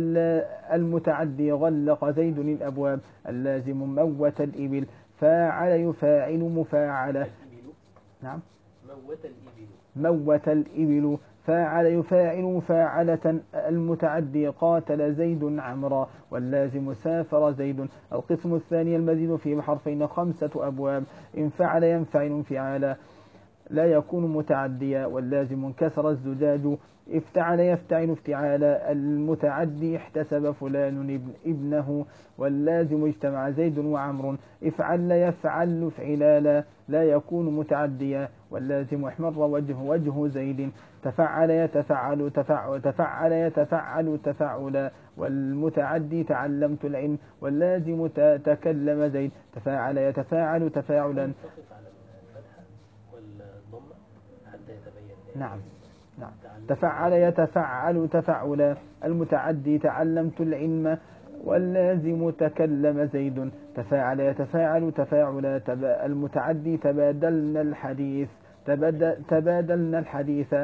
المتعدي غلق زيد الأبواب اللازم موت الإبل فاعل يفاعل مفاعلة نعم موت الإبل موت الإبل فاعل يفاعل مفاعلة المتعدي قاتل زيد عمرا واللازم سافر زيد. القسم الثاني المزيد فيه بحرفين خمسة أبواب إن فعل ينفعل انفعالا لا يكون متعديا. واللازم انكسر الزجاج افتعل يفتعل افتعالا. المتعدي احتسب فلان ابن ابنه. واللازم اجتمع زيد وعمر افعل يفعل فعلالا لا يكون متعديا. واللازم احمر وجه وجه زيد تفعل يتفعل تفعل تفعل يتفعل تفعلا. والمتعدي تعلمت العلم. واللازم تكلم زيد تفاعل يتفاعل تفاعلا. تقف على الفتحة والضمة حتى يتبين. نعم نعم. تفعل يتفعل تفعلا. المتعدي تعلمت العلم. واللازم تكلم زيد تفاعل يتفاعل تفاعلا. المتعدي تبادلنا الحديث تبادلنا الحديث.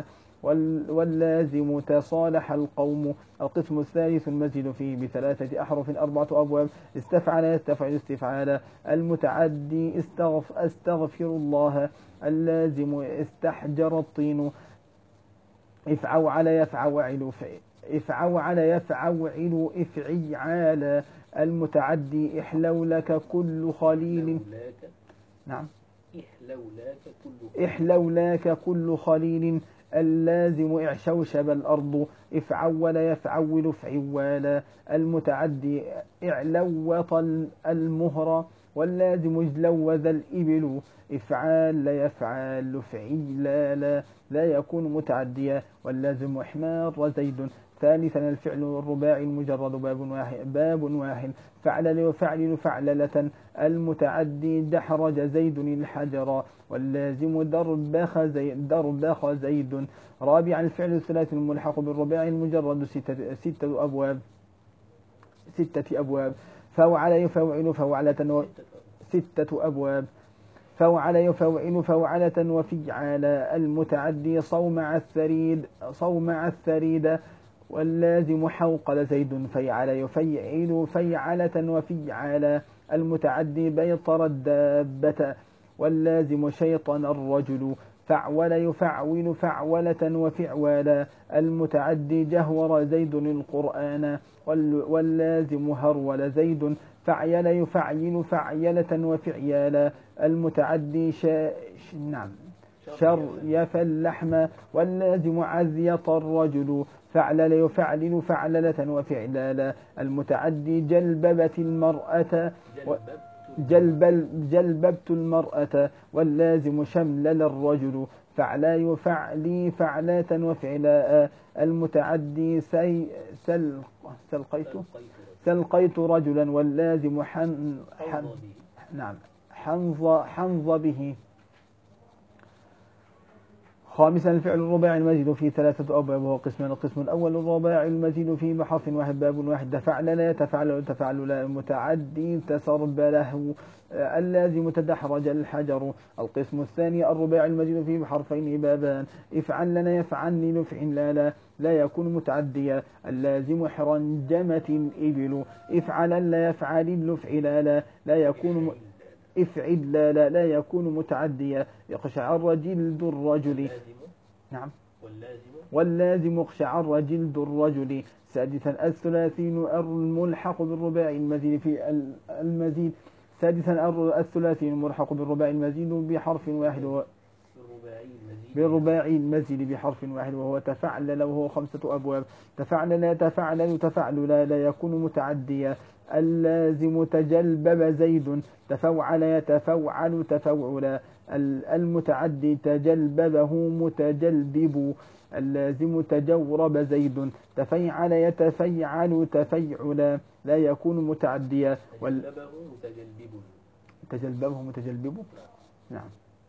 واللازم تصالح القوم. القسم الثالث المزيد فيه بثلاثة أحرف أربعة أبواب. استفعل يستفعل استفعالا. المتعدي استغف أستغفر الله. اللازم استحجر الطين. افعوعل يفعوعل افعوعل يفعوعل افعيعالا. المتعدي احلولك كل خليل. نعم. إحلولاك كل إحلولاك كل خليل. اللازم اعشوشب الأرض. افعول يفعول فعوالا. المتعدي اعلوط المهر. واللازم اجلوذ الإبل. افعال يفعال فعلالا لا يكون متعديا. واللازم احمار زيد. ثالثا الفعل الرباعي المجرد باب واحد باب واحد فعل يفعل فعللة. المتعدي دحرج زيد الحجر. واللازم دربخ زيد, دربخ زيد. رابعا الفعل الثلاثي الملحق بالرباعي المجرد ستة, ستة أبواب ستة أبواب فوعل يفوعل فوعلة ستة أبواب فوعل يفوعل فوعلة وفعالا. المتعدي صومع الثريد صومع الثريد. واللازم حوقل زيد فيعل يفيعل فيعلة وفعالا. المتعدي بيطر الدابة. واللازم شيطان الرجل فعول يفعول فعولة وفعوالا. المتعدي جهور زيد القرآن. واللازم هرول زيد فعيل يفعل فعيلة وفعيالا. المتعدي شا... نعم شريف اللحم. واللازم عذيط الرجل فعلل يفعلل فعللة وفعلالا. المتعدي جلببت المرأة جلبل جلببت المرأة. واللازم شملل الرجل فعلا يفعلي فعلات وفعلاء. المتعدي سي سل سلقيت سلقيت رجلا. واللازم حن, حن نعم حنظ حنظ به. خامسا الفعل الرباعي المزيد فيه ثلاثة أبواب وهو قسمان. القسم الأول الرباعي المزيد فيه بحرف واحد باب واحد تفعل لا تفعل تفعل لا. المتعدي تسربله. اللازم تدحرج الحجر. القسم الثاني الرباعي المزيد فيه بحرفين بابان افعل لنا يفعل نفعل لا لا لا يكون متعديا. اللازم حرنجمة الإبل. افعل لا يفعل نفعل لا لا يكون افعل لا لا لا يكون متعديا. يقشعر جلد الرجل. نعم. واللازم واللازم اقشعر جلد الرجل. سادسا الثلاثي الملحق بالرباعي المزيد في المزيد. سادسا الثلاثي الملحق بالرباعي المزيد بحرف واحد و... بالرباعي المزيد بحرف واحد وهو تفعل وهو خمسة أبواب. تفعل لا تفعل تفعل لا لا يكون متعديا. اللازم تجلبب زيد تفوعل يتفوعل تفوعلا. المتعدي تجلببه متجلبب. اللازم تجورب زيد تفيعل يتفيعل تفيعلا لا يكون متعديا. تجلبه متجلبب تجلببه متجلبب. نعم.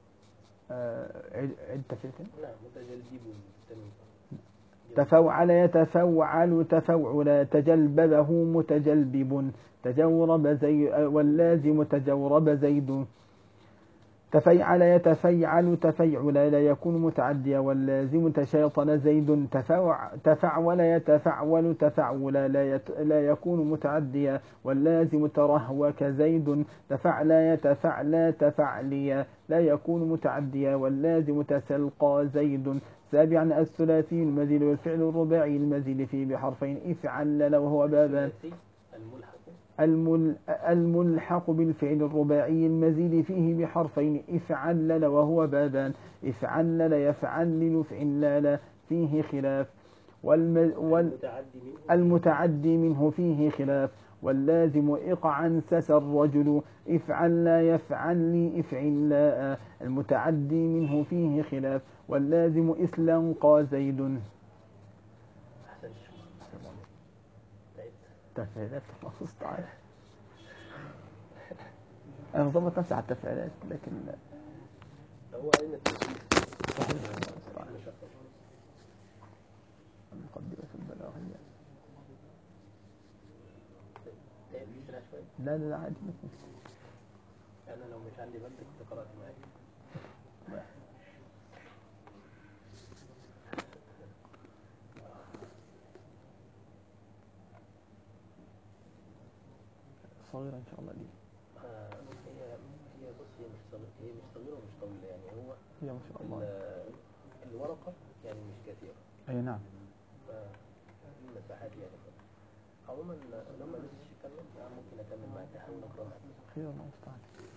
عد تفعيل. نعم متجلبب. تفوعل يتفوعل تفوعلا تجلببه متجلبب تجورب زيد. واللازم تجورب زيد تفيعل يتفيعل تفيعلا لا يكون متعديا. واللازم تشيطن زيد تفوع تفعول يتفعول تفعولا لا, يت... لا يكون متعديا. واللازم ترهوك زيد تفعل يتفعل تفعليا لا يكون متعديا. واللازم تسلقى زيد. سابعا الثلاثي المزيد والفعل الرباعي المزيد فيه بحرفين افعل وهو بابان. المل الملحق بالفعل الرباعي المزيد فيه بحرفين افعلل وهو بابان. افعلل يفعلل فعلال فيه خلاف. والم وال المتعدي منه فيه خلاف. واللازم اقعا سس الرجل افعل لا يفعل لي افعل لا. المتعدي منه فيه خلاف. واللازم اسلنقى زيد. تفعيلات النصوص تعالى أنا ضبط نفسي على التفعيلات لكن هو علم التفعيل المقدمة في البلاغية. شوي لا لا لا عادي أنا لو مش عندي بلد كنت قرأت معاك. صغيرة إن شاء الله دي. آه هي هي بص هي مش صغيرة هي مش صغيرة ومش طويلة يعني هو هي ما شاء الله الورقة يعني مش كثيرة. أي نعم. مساحات يعني عموما لما لسه كمل ممكن أكمل معك أحاول أقرأ معك. خير الله المستعان.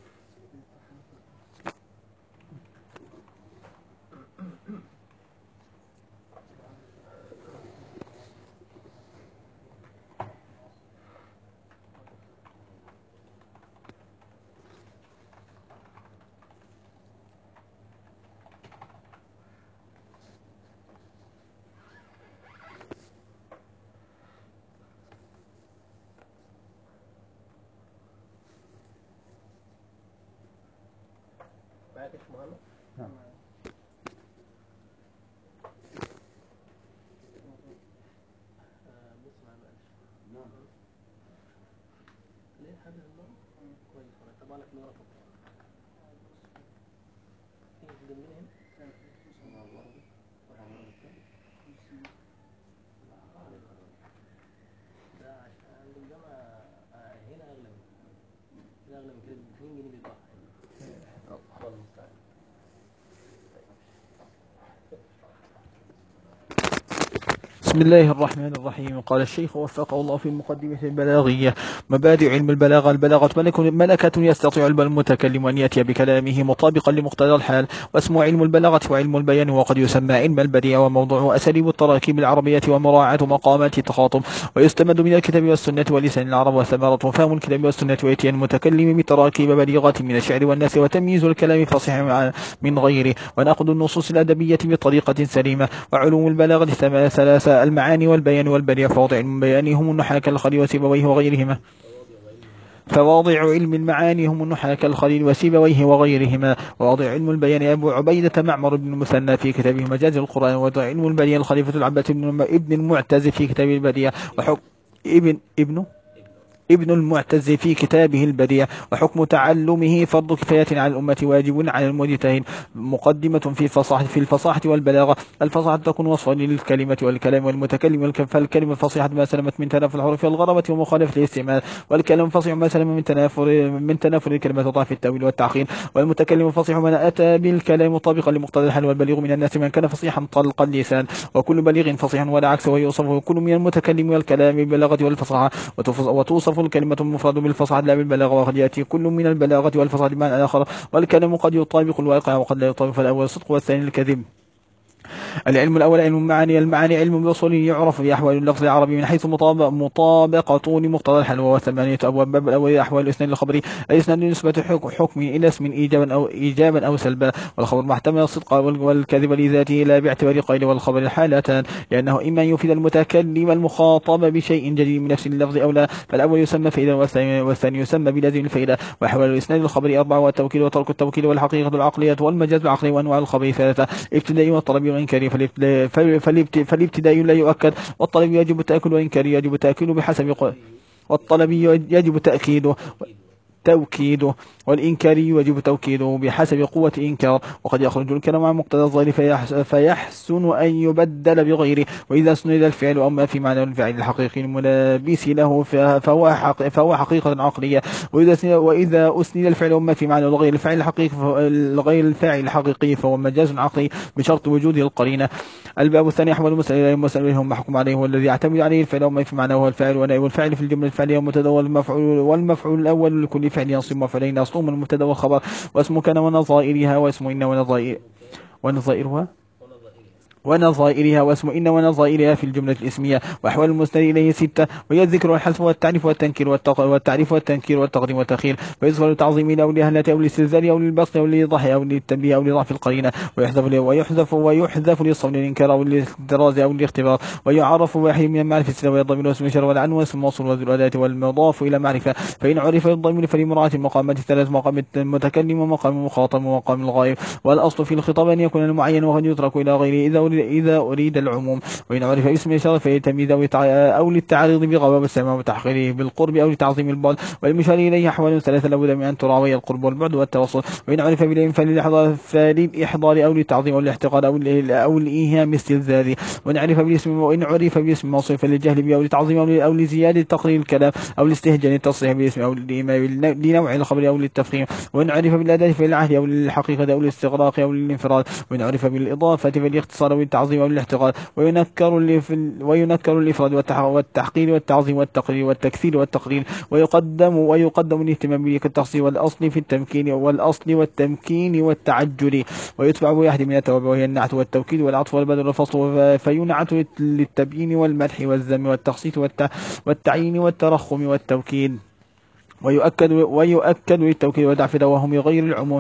معك يا محمد؟ نعم. بص معنا نعم. ليه هذا النوع كويس أنا طبعا لك نوع فوق. في جنبنا هنا. ده عشان الجامعة هنا أغلى هنا أغلى من كده اثنين جنيه بالبحر. بسم الله الرحمن الرحيم. قال الشيخ وفقه الله في المقدمة البلاغية: مبادئ علم البلاغة. البلاغة ملكة يستطيع المتكلم أن يأتي بكلامه مطابقا لمقتضى الحال، واسم علم البلاغة وعلم البيان، وقد يسمى علم البديع، وموضوع أساليب التراكيب العربية ومراعاة مقامات التخاطب، ويستمد من الكتاب والسنة ولسان العرب، وثمرة فهم الكتاب والسنة وإتيان المتكلم بتراكيب بليغة من الشعر والنثر، وتمييز الكلام فصيح من غيره، ونأخذ النصوص الأدبية بطريقة سليمة. وعلوم البلاغة ثلاثة: المعاني والبيان والبديع. فواضع علم البيان هم النحاة كالخليل وسيبويه وغيرهما فواضع علم المعاني هم النحاة كالخليل وسيبويه وغيرهما وواضع علم البيان أبو عبيدة معمر بن المثنى في كتابه مجاز القرآن. وواضع علم البيان الخليفة العباس بن المعتز في كتاب البديع وحكم ابن ابنه ابن المعتز في كتابه البديع. وحكم تعلمه فرض كفاية على الأمة واجب على المجتهد. مقدمة في الفصاحة في الفصاحة والبلاغة. الفصاحة تكون وصفا للكلمة والكلام والمتكلم، فالكلمة الفصيحة ما سلمت من تنافر الحروف والغرابة ومخالفة الاستعمال، والكلام الفصيح ما سلم من تنافر من تنافر الكلمات وضعف التأويل والتعقيل. والمتكلم الفصيح من أتى بالكلام مطابقا لمقتضى الحال. والبليغ من الناس من كان فصيحا طلق اللسان، وكل بليغ فصيح ولا عكس، ويوصف كل من المتكلم والكلام بالبلاغة والفصاحة. وتوصف الكلمة المفرد بالفصاحة لا بالبلاغة، وقد يأتي كل من البلاغة والفصاحة بمعنى آخر، والكلام قد يطابق الواقع وقد لا يطابق، فالأول الصدق والثاني الكذب. العلم الأول علم المعاني. المعاني علم بأصول يعرف بأحوال اللفظ العربي من حيث مطابقة لمقتضى الحال، وهو ثمانية أبواب. الباب الأول أحوال الإسناد الخبري. الإسناد نسبة حكم إلى اسم إيجابا أو إيجابا أو سلبا، والخبر محتمل الصدق والكذب لذاته لا باعتبار قيل والخبر الحالتان، لأنه إما يفيد المتكلم المخاطب بشيء جديد من نفس اللفظ أو لا، فالأول يسمى فائدة والثاني يسمى بلازم الفائدة. وأحوال الإسناد الخبري أربعة: والتوكيل وترك التوكيل والحقيقة العقلية والمجاز العقلي وأنواع الخبر ثلاثة: ابتدائي والطلبي والإنكاري. فالابتدائي لا يؤكد، والطلب يجب التأكيد، والإنكاري يجب التأكيد بحسب قول، والطلب يجب تأكيده توكيده، والإنكاري يجب توكيده بحسب قوة إنكار، وقد يخرج الكلام عن مقتضى الظاهر فيحسن أن يبدل بغيره. وإذا أسند الفعل أو ما في معنى الفعل الحقيقي الملابس له فهو, حق فهو حقيقة عقلية، وإذا, وإذا أسند الفعل أو ما في معنى غير الفعل الحقيقي غير الفاعل الحقيقي فهو مجاز عقلي بشرط وجود القرينة. الباب الثاني أحوال المسألة إلى المسألة هم محكوم عليه والذي يعتمد عليه الفعل أو ما في معنى هو الفاعل ونائب الفاعل في الجملة الفعلية والمبتدأ والمفعول والمفعول الأول لكل فعل ينصب مفعولين أصلهما المبتدأ والخبر، واسم كان ونظائرها واسم إن ونظائر ونظائرها ونظائرها واسم إن ونظائرها في الجملة الاسمية. وأحوال المسند إليه ستة، وهي الذكر والحذف والتعريف والتنكير والتعريف والتنكير والتقديم والتأخير، ويذكر لتعظيم أو لأهلة أو للاستهزاء أو للبسط أو للإيضاح أو للتنبيه أو لضعف القرينة، ويحذف ويحذف ويحذف للصون الإنكار أو للاحتراز أو للاختبار، ويعرف واحد من المعرفة السلة والضمير واسم الشر والعن واسم الموصول وذو الأداة والمضاف إلى معرفة، فإن عرف الضمير فلمراعاة المقامات الثلاث: مقام المتكلم ومقام المخاطب ومقام الغائب. والأصل في الخطاب أن يكون المعين وقد يترك إلى غيره إذا إذا أريد العموم. وإن عرف اسم الإشارة فيتمييز أو للتعريض بغباب السماء وتحقيره بالقرب أو لتعظيم البعد. والمشار إليه أحوال ثلاثة لابد من أن تراوي القرب والبعد والتوصل. وإن عرف بالإيم فللإحضار فللإحضار أو للتعظيم أو الاحتقار أو الإيهام استلذاذ. وإن عرف بالاسم وإن عرف بالاسم موصوف فللجهل به أو لتعظيم أو لزيادة تقرير الكلام أو لاستهجان التصريح بالاسم أو لنوع الخبر أو للتفخيم. وإن عرف بالأداة فللعهد أو للحقيقة أو للاستغراق أو للانفراد. وإن عرف بالإضافة فللاختصار أو للتعظيم أو الاحتقار. وينكر وينكر الإفراد والتحقير والتعظيم والتقرير والتكثير والتقرير. ويقدم ويقدم الاهتمام به كالتخصيص والأصل في التمكين والأصل والتمكين والتعجل. ويتبع بأحد من التوابع وهي النعت والتوكيد والعطف والبدل والفصل، فينعت للتبيين والمدح والذم والتخصيص والتعيين والترخم والتوكيد. ويؤكد ويؤكد للتوكيد ودفع توهم غير العموم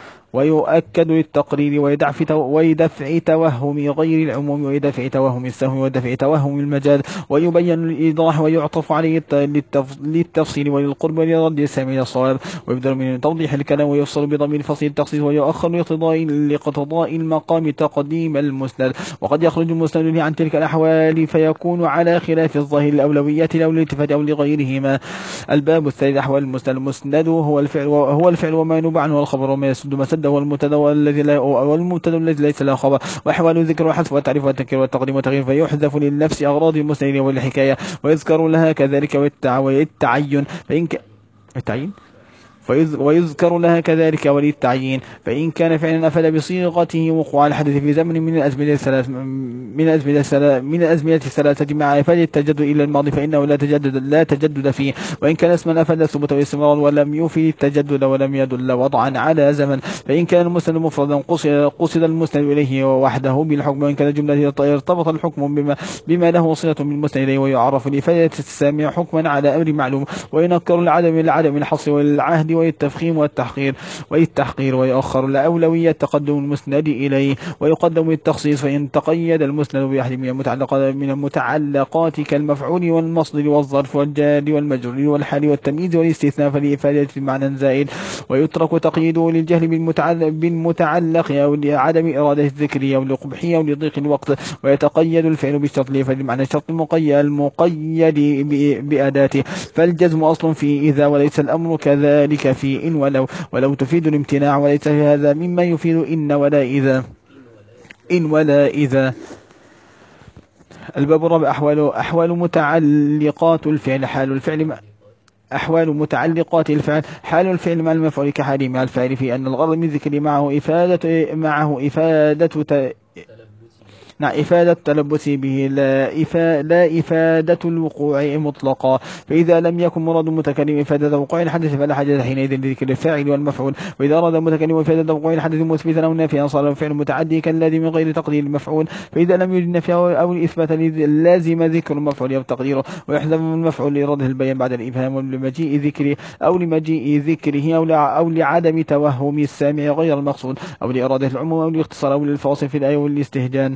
ويؤكد للتقرير ويدفع توهم غير العموم ويدفع توهم السهم ودفع توهم المجال. ويبين الإيضاح ويعطف عليه للتفصيل وللقرب ولرد السامع إلى الصواب. ويبدل من توضيح الكلام ويفصل بضمير فصيل التخصيص. ويؤخر لاقتضاء لاقتضاء المقام تقديم المسند. وقد يخرج المسند عن تلك الأحوال فيكون على خلاف الظاهر الأولويات أو الالتفات أو لغيرهما. الباب الثالث أحوال المسند. المسند هو الفعل وهو الفعل وما ينوب عنه الخبر وما يسد مسد والمبتدا والذي لا والمبتدا الذي ليس له خبر. واحوال الذكر والحذف والتعريف والتنكير والتقديم والتغيير فيحذف للنفس أغراض المسند والحكاية ويذكر لها كذلك والتعين فإن ك... التعيين ويذكر لها كذلك وللتعيين فإن كان فعلا أفاد بصيغته وقوع الحدث في زمن من الأزمنة الثلاث من الأزمنة من الأزمنة الثلاثة مع إفادة التجدد إلى الماضي فإنه لا تجدد لا تجدد فيه. وإن كان اسما أفاد الثبوت والاستمرار ولم يفيد التجدد ولم يدل وضعا على زمن. فإن كان المسند مفردا قصد المسند إليه وحده بالحكم. وإن كان جملة ارتبط الحكم بما بما له صلة من المسند إليه ويعرف لإفادة السامع حكما على أمر معلوم. وينكر العدم العدم الحصر والعهد والتفخيم والتحقير والتحقير. ويؤخر الأولوية تقدم المسند إليه ويقدم التخصيص فإن تقيد المسند بأحد من المتعلقات من المتعلقات كالمفعول والمصدر والظرف والجار والمجرور والحال والتمييز والاستثناء فلإفادة معنى زائد. ويترك تقييده للجهل بالمتعلق أو لعدم إرادة الذكر أو لقبحه أو لضيق الوقت. ويتقيد الفعل بالشرط لإفادة معنى الشرط المقيد المقيد بأداته. فالجزم أصل في إذا وليس الأمر كذلك في إن ولو ولو تفيد الامتناع وليس هذا مما يفيد إن ولا إذا إن ولا إذا. الباب الرابع أحوال أحوال متعلقات الفعل حال الفعل أحوال متعلقات الفعل حال الفعل مع المفعول كحاله مع الفاعل في أن الغرض من الذكر معه إفادة معه إفادة ت... نعم إفادة التلبس به لا, إفا... لا إفادة الوقوع مطلقا. فإذا لم يكن مراد المتكلم إفادة وقوع الحدث فلا حاجة حينئذ لذكر الفاعل والمفعول. وإذا أراد المتكلم إفادة وقوع الحدث مثبتا أو نافيا صار الفعل متعدي كاللازم من غير تقدير المفعول. فإذا لم يجد نفيه أو الإثبات لازم ذكر المفعول أو تقديره. ويحذف المفعول لإراده البيان بعد الإبهام لمجيء ذكره أو لمجيء ذكره أو, أو لعدم توهم السامع غير المقصود أو لإرادة العموم أو الاختصار أو للفاصل في الآية والاستهجان.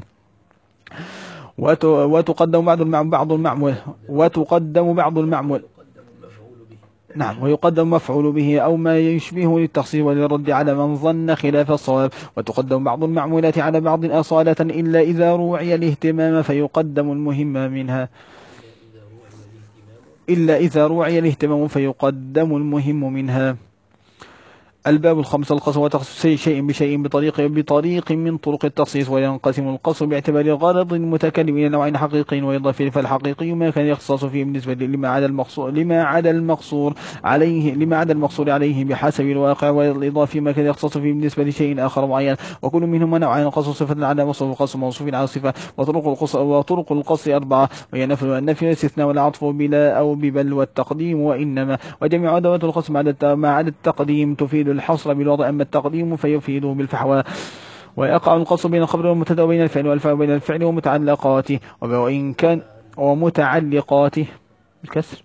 وتقدم بعض المعمول بعض المعمول وتقدم بعض المعمول نعم ويقدم مفعول به أو ما يشبهه للتخصيص وللرد على من ظن خلاف الصواب. وتقدم بعض المعمولات على بعض أصالة إلا إذا روعي الاهتمام فيقدم المهم منها. إلا إذا روعي الاهتمام فيقدم المهم منها. الباب الخامس القصر وتخصيص شيء بشيء بطريق بطريق من طرق التخصيص. وينقسم القصر باعتبار غرض المتكلم إلى نوعين حقيقيين وإضافي. فالحقيقي ما كان يختص فيه بالنسبة لما عدا المقصور لما عدا المقصور عليه لما عدا المقصور عليه بحسب الواقع. والإضافي ما كان يختص فيه بالنسبة لشيء آخر معين. وكل منهما نوعان قصر صفة على مصر وقصر موصوف على صفة. وطرق القصر وطرق القصر أربعة وهي نفي والنفي والاستثناء والعطف بلا أو ببل والتقديم وإنما. وجميع أدوات القصر ما عدا التقديم تفيد الحصر بالوضع، أما التقديم فيفيده بالفحوى. ويقع القصر بين الخبر والمبتدا وبين الفعل والفعل وبين الفعل ومتعلقاته وإن كان ومتعلقاته بالكسر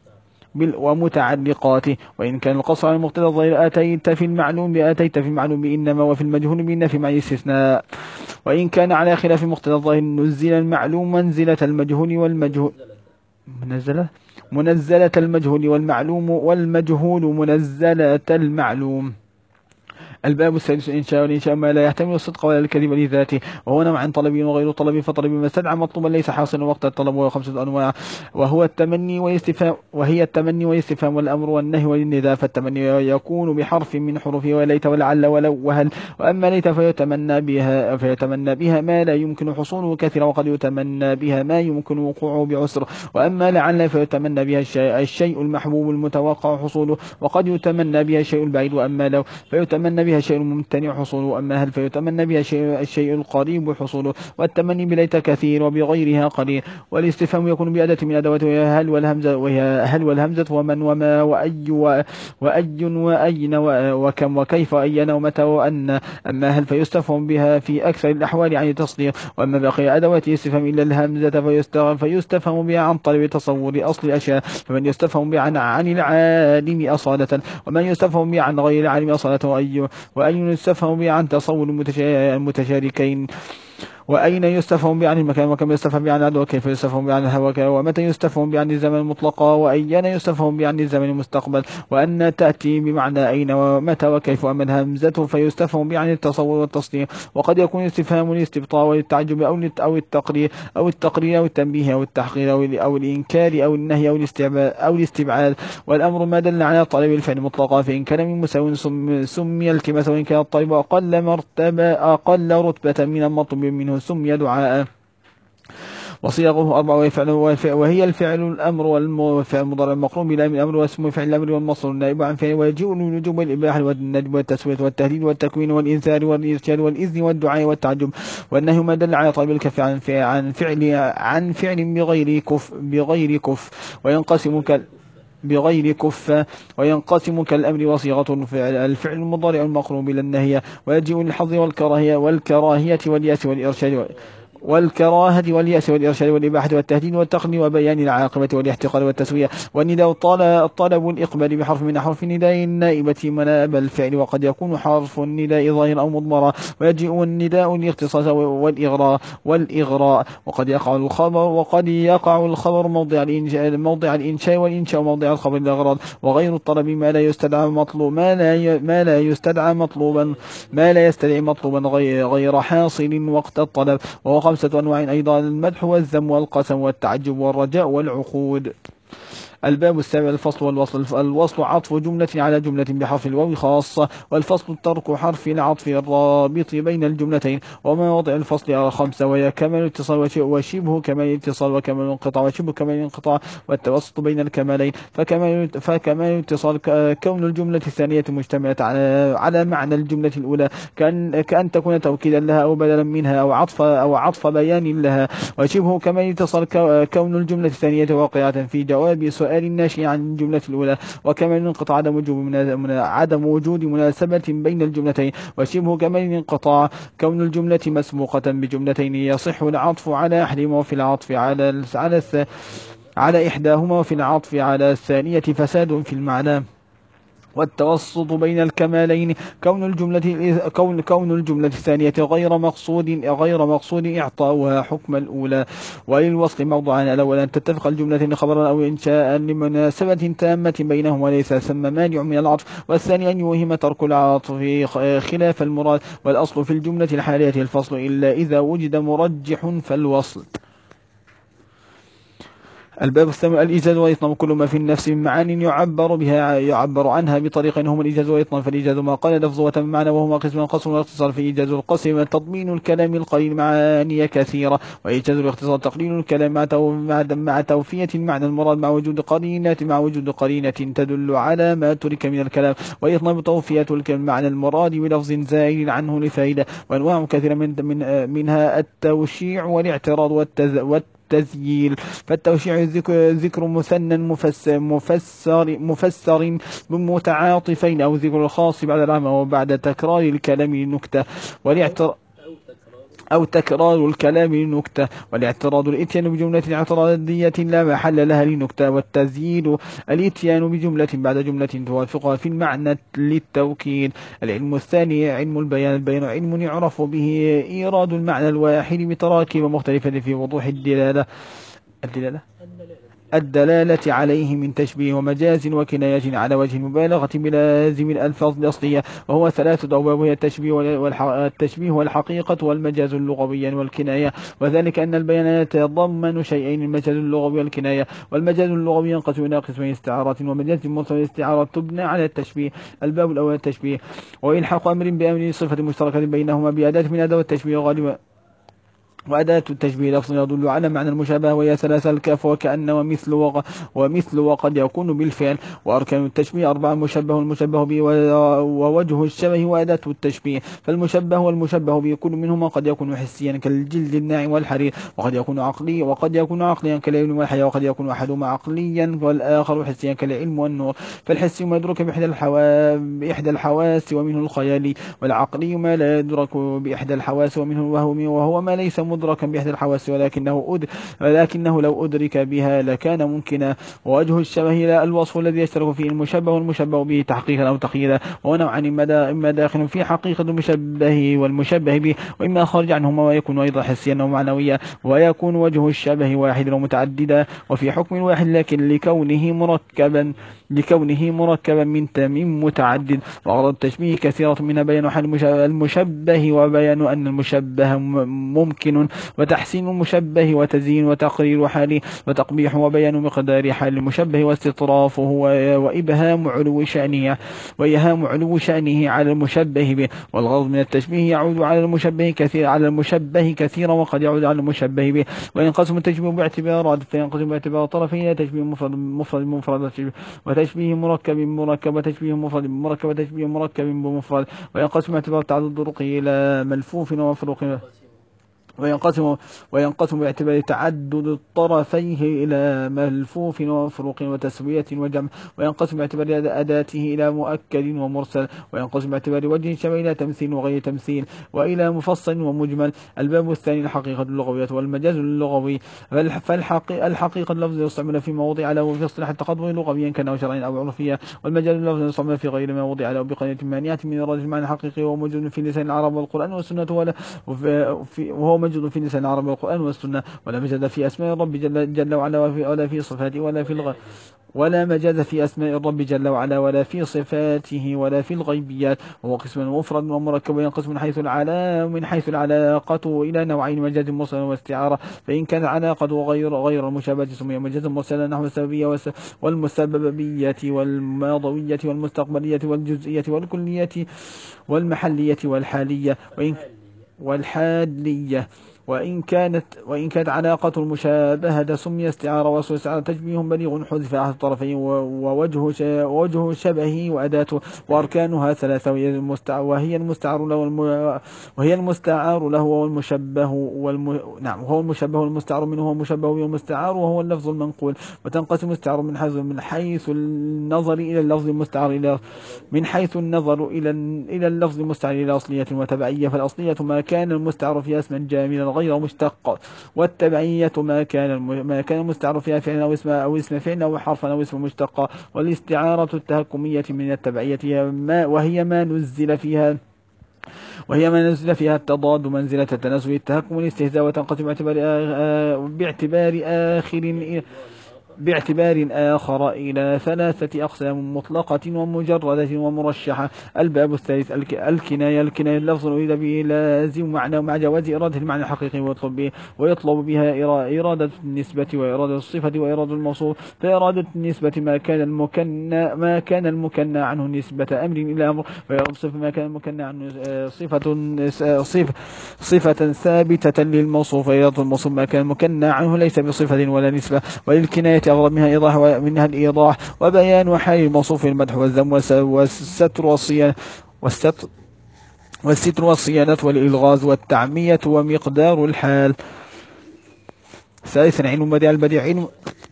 ومتعلقاته. وإن كان القصر على المبتدا الظاهر أتيت في المعلوم بأتيت في المعلوم بإنما وفي المجهول بالنفي مع الاستثناء. وإن كان على خلاف المقتضى الظاهر نزل المعلوم منزلة المجهول والمجهول منزلة منزلة المجهول والمعلوم والمجهول منزلة المعلوم. الباب السادس الإنشاء. والإنشاء ما لا يحتمل الصدق ولا الكذب لذاته وهو نوع طلبي وغير طلبي. فطلبي ما استدعى مطلوبا ليس حاصلا وقت الطلب وهو خمسة أنواع وهو التمني والاستفهام وهي التمني والاستفهام والأمر والنهي والنداء. فالتمني يكون بحرف من حروفه وليت ولعل ولو وهل. وأما ليت فيتمنى بها فيتمنى بها ما لا يمكن حصوله كثيرا وقد يتمنى بها ما يمكن وقوعه بعسر. وأما لعل فيتمنى بها الشيء, الشيء المحبوب المتوقع حصوله وقد يتمنى بها الشيء البعيد. وأما لو فيتمنى بها شيء ممتنع حصوله. وأما هل فيتمنى بها شيء الشيء القريب حصوله. والتمني بليت كثير وبغيرها قليل. والاستفهام يكون بأداة من أدوات وهي هل والهمزة وهي هل والهمزة ومن وما وأي وأي وأين وكم وكيف وأين ومتى وأن. أما هل فيستفهم بها في أكثر الأحوال عن التصديق. وأما بقي أدوات الاستفهام إلا الهمزة فيستفهم بها عن طلب تصور أصل الأشياء. فمن يستفهم بها عن, عن العالم أصالة ومن يستفهم بها عن غير العالم أصالة وأي وأين يستفهم به عن تصور المتشاركين. وأين يستفهم به عن المكان وكم يستفهم به عن العدو وكيف يستفهم به عن الهوى ومتى يستفهم به عن الزمن المطلقة وأين يستفهم به عن الزمن المستقبل. وأن تأتي بمعنى أين ومتى وكيف. وأما الهمزة فيستفهم به عن التصور والتصديق. وقد يكون استفهام الاستبطاء والتعجب أو أو التقرير أو التقرير أو التنبيه أو التحقير أو, أو الإنكار أو النهي أو الاستبعاد أو الاستبعاد. والأمر ما دل على طلب الفعل مطلقا فإن كان من مساو سمي التماس وإن كان الطالب أقل مرتبة أقل رتبة من المطلوب منه سمي دعاء. وصيغه أربعة وهي الفعل الأمر والفعل المضارع المقرون بلام الأمر واسم فعل الأمر والمصدر النائب عن فعل. ويجيء الوجوب والإباحة والندب والتسوية والتهديد والتكوين والإنذار والإرشاد والإذن والدعاء والتعجب. والنهي ما دل على طلب الكف عن فعل عن فعل عن فعل بغير كف بغير كف وينقسم كال بغير كف وينقسم كالأمر وصيغة الفعل الفعل المضارع المقرون بلا النهي. ويجيء للحظ والكراهية والكراهية واليأس والإرشاد والكراهة واليأس والإرشاد والإباحة والتهديد والتقني وبيان العاقبة والاحتقار والتسوية. والنداء الطلب الإقبال بحرف من حرف النداء النائبة مناب الفعل وقد يكون حرف النداء ظاهرا أو مضمرا. ويجيء النداء الاختصاص والإغراء والإغراء. وقد يقع الخبر وقد يقع الخبر موضع الإنشاء موضع الإنشاء والإنشاء موضع الخبر الأغراض. وغير الطلب ما لا يستدعى مطلوب ما لا ما لا يستدعى مطلوبا ما لا يستدعي مطلوبا غير غير حاصل وقت الطلب. وهو خمسة أنواع أيضا المدح والذم والقسم والتعجب والرجاء والعقود. الباب السابع الفصل والوصل. الوصل عطف جملة على جملة بحرف الواو خاصة. والفصل ترك حرف العطف الرابط بين الجملتين. ومواضع الفصل خمسة وهي كمال الاتصال وشبه كمال الاتصال وكمال الانقطاع وشبه كمال الانقطاع والتوسط بين الكمالين. فكمال فكمال الاتصال كون الجملة الثانية مجتمعة على على معنى الجملة الأولى كأن كأن تكون توكيدا لها أو بدلا منها أو عطف أو عطف بيان لها. وشبه كمال الاتصال كون الجملة الثانية واقعة في جواب سؤال الناشئ عن الجملة الأولى. وكمال الانقطاع عدم وجود عدم وجود مناسبة بين الجملتين. وشبه كمال الانقطاع كون الجملة مسبوقة بجملتين يصح العطف على أحدهما وفي العطف على على على إحداهما وفي العطف على الثانية فساد في المعنى. والتوسط بين الكمالين كون الجملة كون كون الجملة الثانية غير مقصود غير مقصود إعطاؤها حكم الأولى. وللوصل موضوعان الأول أن تتفق الجملتين خبرا أو إنشاء لمناسبة تامة بينهما وليس ثم مانع من العطف. والثاني أن يوهم ترك العطف خلاف المراد. والأصل في الجملة الحالية الفصل إلا إذا وجد مرجح فالوصل. الباب الثامن الإيجاز والإطناب كل ما في النفس من معان يعبر بها يعبر عنها بطريق هم الإيجاز والإطناب. فالإيجاز ما قال لفظ وتم معنى وهما قسم القصر والاختصار. في إيجاز القصر تضمين الكلام القليل معاني كثيرة، وإيجاز الاختصار تقليل الكلام مع تو... مع, مع توفية المعنى المراد مع وجود قرينة مع وجود قرينة تدل على ما ترك من الكلام. وإطناب توفية المعنى المراد بلفظ زائل عنه لفائدة. وأنواع كثيرة من... من... منها التوشيع والاعتراض والتز... والتزييل. فالتوشيع ذكر مثنى مفسر مفسر مفسر بمتعاطفين أو ذكر الخاص بعد العام وبعد تكرار الكلام لنكتة. والاعتراض أو تكرار الكلام لنكتة. والاعتراض الاتيان بجملة اعتراضية لا محل لها لنكتة. والتزييل الاتيان بجملة بعد جملة توافقها في المعنى للتوكيد. العلم الثاني علم البيان. البيان علم يعرف به إيراد المعنى الواحد بتراكيب مختلفة في وضوح الدلالة الدلالة الدلالة عليه من تشبيه ومجاز وكناية على وجه المبالغة بلازم الألفاظ الأصلية، وهو ثلاثة أبواب: وهي التشبيه والتشبيه والحقيقة والمجاز اللغوي والكناية. وذلك أن البيان يتضمن شيئين: المجاز اللغوي والكناية. والمجاز اللغوي ينقسم إلى قسمين: استعارات ومجاز مرسل. الاستعارة تبنى على التشبيه. الباب الأول التشبيه، وإلحاق أمر بأمر صفة مشتركة بينهما بأداة من أدوات التشبيه غالبا. وأداة التشبيه لفظ يدل على معنى المشابهة وهي ثلاثة: الكاف وكأن ومثل وغ ومثل وقد يكون بالفعل. وأركان التشبيه أربعة: المشبه والمشبه به ووجه الشبه وأداة التشبيه. فالمشبه والمشبه به كل منهما قد يكون حسيا كالجلد الناعم والحرير، وقد يكون عقلي وقد يكون عقليا كالعلم والحياة، وقد يكون أحدهما عقليا والآخر حسيا كالعلم والنور. فالحسي ما يدرك بإحدى الحوا... بإحدى الحواس ومنه الخيال، والعقلي ما لا يدرك بإحدى الحواس ومنه الوهم، وهو ما ليس مدركا بإحدى الحواس ولكنه أد... ولكنه لو أدرك بها لكان ممكنا. ووجه الشبه لا الوصف الذي يشترك فيه المشبه والمشبه به تحقيقا أو تقييدا. ونوعان: إما داخل في حقيقة المشبه والمشبه به، وإما خارج عنهما ويكون أيضا حسيا أو معنويا. ويكون وجه الشبه واحدا ومتعددا وفي حكم واحد، لكن لكونه مركبا لكونه مركبا من تميم متعدد. وأغراض التشبيه كثيرة منها بيان حال المشبه وبيان أن المشبه ممكن، وتحسين المشبه وتزيين وتقرير حاله وتقبيح، وبيان مقدار حال المشبه واستطرافه وإبهام علو شأنه وإيهام علو شأنه على المشبه به. والغرض من التشبيه يعود على المشبه كثير على المشبه كثيرا وقد يعود على المشبه به. وينقسم التشبيه باعتبارات، فينقسم باعتبار طرفين: تشبيه مفرد مفرد مفرد وتشبيه مركب مركب وتشبيه مفرد مركب وتشبيه مركب بمفرد. وينقسم باعتبار تعدد طرقه إلى ملفوف ومفروق. وينقسم وينقسم باعتبار تعدد الطرفيه إلى ملفوف ومفروق وتسوية وجمع. وينقسم باعتبار أداته إلى مؤكد ومرسل. وينقسم باعتبار وجه شبه إلى تمثيل وغير تمثيل وإلى مفصل ومجمل. الباب الثاني الحقيقة اللغوية والمجاز اللغوي. فالحقيقة اللفظ يستعمل في مواضع له في اصطلاح التقدم لغويا كان أو شرعيا أو عرفيا. والمجاز اللفظ يستعمل في غير مواضع له بقرينة مانعة من إرادة المعنى الحقيقي، وهو موجود في لسان العرب والقرآن والسنة ولا وهو موجود في لسان العرب والقرآن والسنة. ولا مجاز في أسماء الرب جل, جل وعلا ولا في صفاته ولا في الغ... ولا مجاز في أسماء الرب جل وعلا ولا في صفاته ولا في الغيبيات. وهو قسم مفرد ومركب. وينقسم من حيث العلا من حيث العلاقة إلى نوعين: مجاز مرسل واستعارة. فإن كان العلاقة غير غير المشابهة سمي مجازا مرسلا نحو السببية والمسببية والماضوية والمستقبلية والجزئية والكلية والمحلية والحالية وإن والحالية. وإن كانت وإن كانت علاقة المشابهة سمي استعارة. وأصل الاستعارة تشبيه بليغ حذف أحد الطرفين ووجه ووجه شبهه وأداته. وأركانها ثلاثة: وهي المستعار له وهي المستعار له والمشبه والم... نعم وهو المشبه والمستعار منه هو المشبه والمستعار وهو اللفظ المنقول. وتنقسم الاستعارة من حيث من حيث النظر إلى اللفظ المستعار إلى من حيث النظر إلى إلى اللفظ المستعار إلى أصلية وتبعية. فالأصلية ما كان المستعار فيها اسما جاملا غير مشتق، والتبعية ما كان ما كان المستعار فيها فعلا أو اسم أو اسم فعل أو حرفا أو اسم مشتق. والاستعارة التهكمية من التبعية ما وهي ما نزل فيها وهي ما نزل فيها التضاد منزلة التناسب التهكم والاستهزاء. وتنقسم باعتبار باعتبار آخر باعتبار آخر إلى ثلاثة أقسام مطلقة ومجردة ومرشحة. الباب الثالث الكناية. الكناية لفظ أريد به لازم معنى مع جواز إرادة المعنى الحقيقي ويطلب, به ويطلب بها إرادة النسبة وإرادة الصفة وإرادة الموصوف. فإرادة النسبة ما كان المكنى ما كان المكنى عنه نسبة أمر إلى أمر، وإرادة الصفة ما كان المكنى عنه صفة صفة صفة ثابتة للموصوف، وإرادة الموصوف ما كان المكنى عنه ليس بصفة ولا نسبة. وللكناية أغرب منها إيضاح ومنها الإيضاح وبيان حال الموصوف المدح والذم والستر والصيانة والستر والستر والصيانة والإلغاز والتعمية ومقدار الحال. ثالثا علم البديع. البديع علم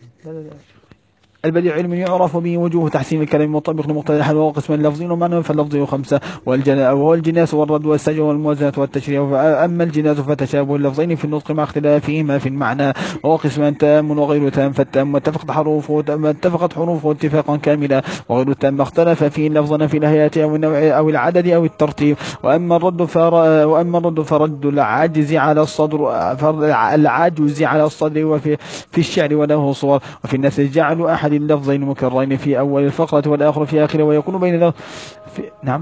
البديع علم يعرف به وجوه تحسين الكلام مطابق لمقتضى الحال، وهو قسمان لفظي ومعنى. فاللفظي خمسة، وهو الجناس والرد والسجع والموازنة والتشريع. أما الجناس فتشابه اللفظين في النطق مع اختلافهما في المعنى، وهو قسمان تام وغير تام. فالتام اتفقت حروفه اتفقت حروفه اتفاقا كاملا، وغير التام ما اختلف فيه لفظا في الهيئة أو النوع أو العدد أو الترتيب. وأما الرد فر... وأما الرد فرد العاجز على الصدر العاجز على الصدر وفي في الشعر وله صور. وفي الناس جعلوا أحد اللفظين مكررين في أول الفقرة والآخر في آخره، ويكون بين في نعم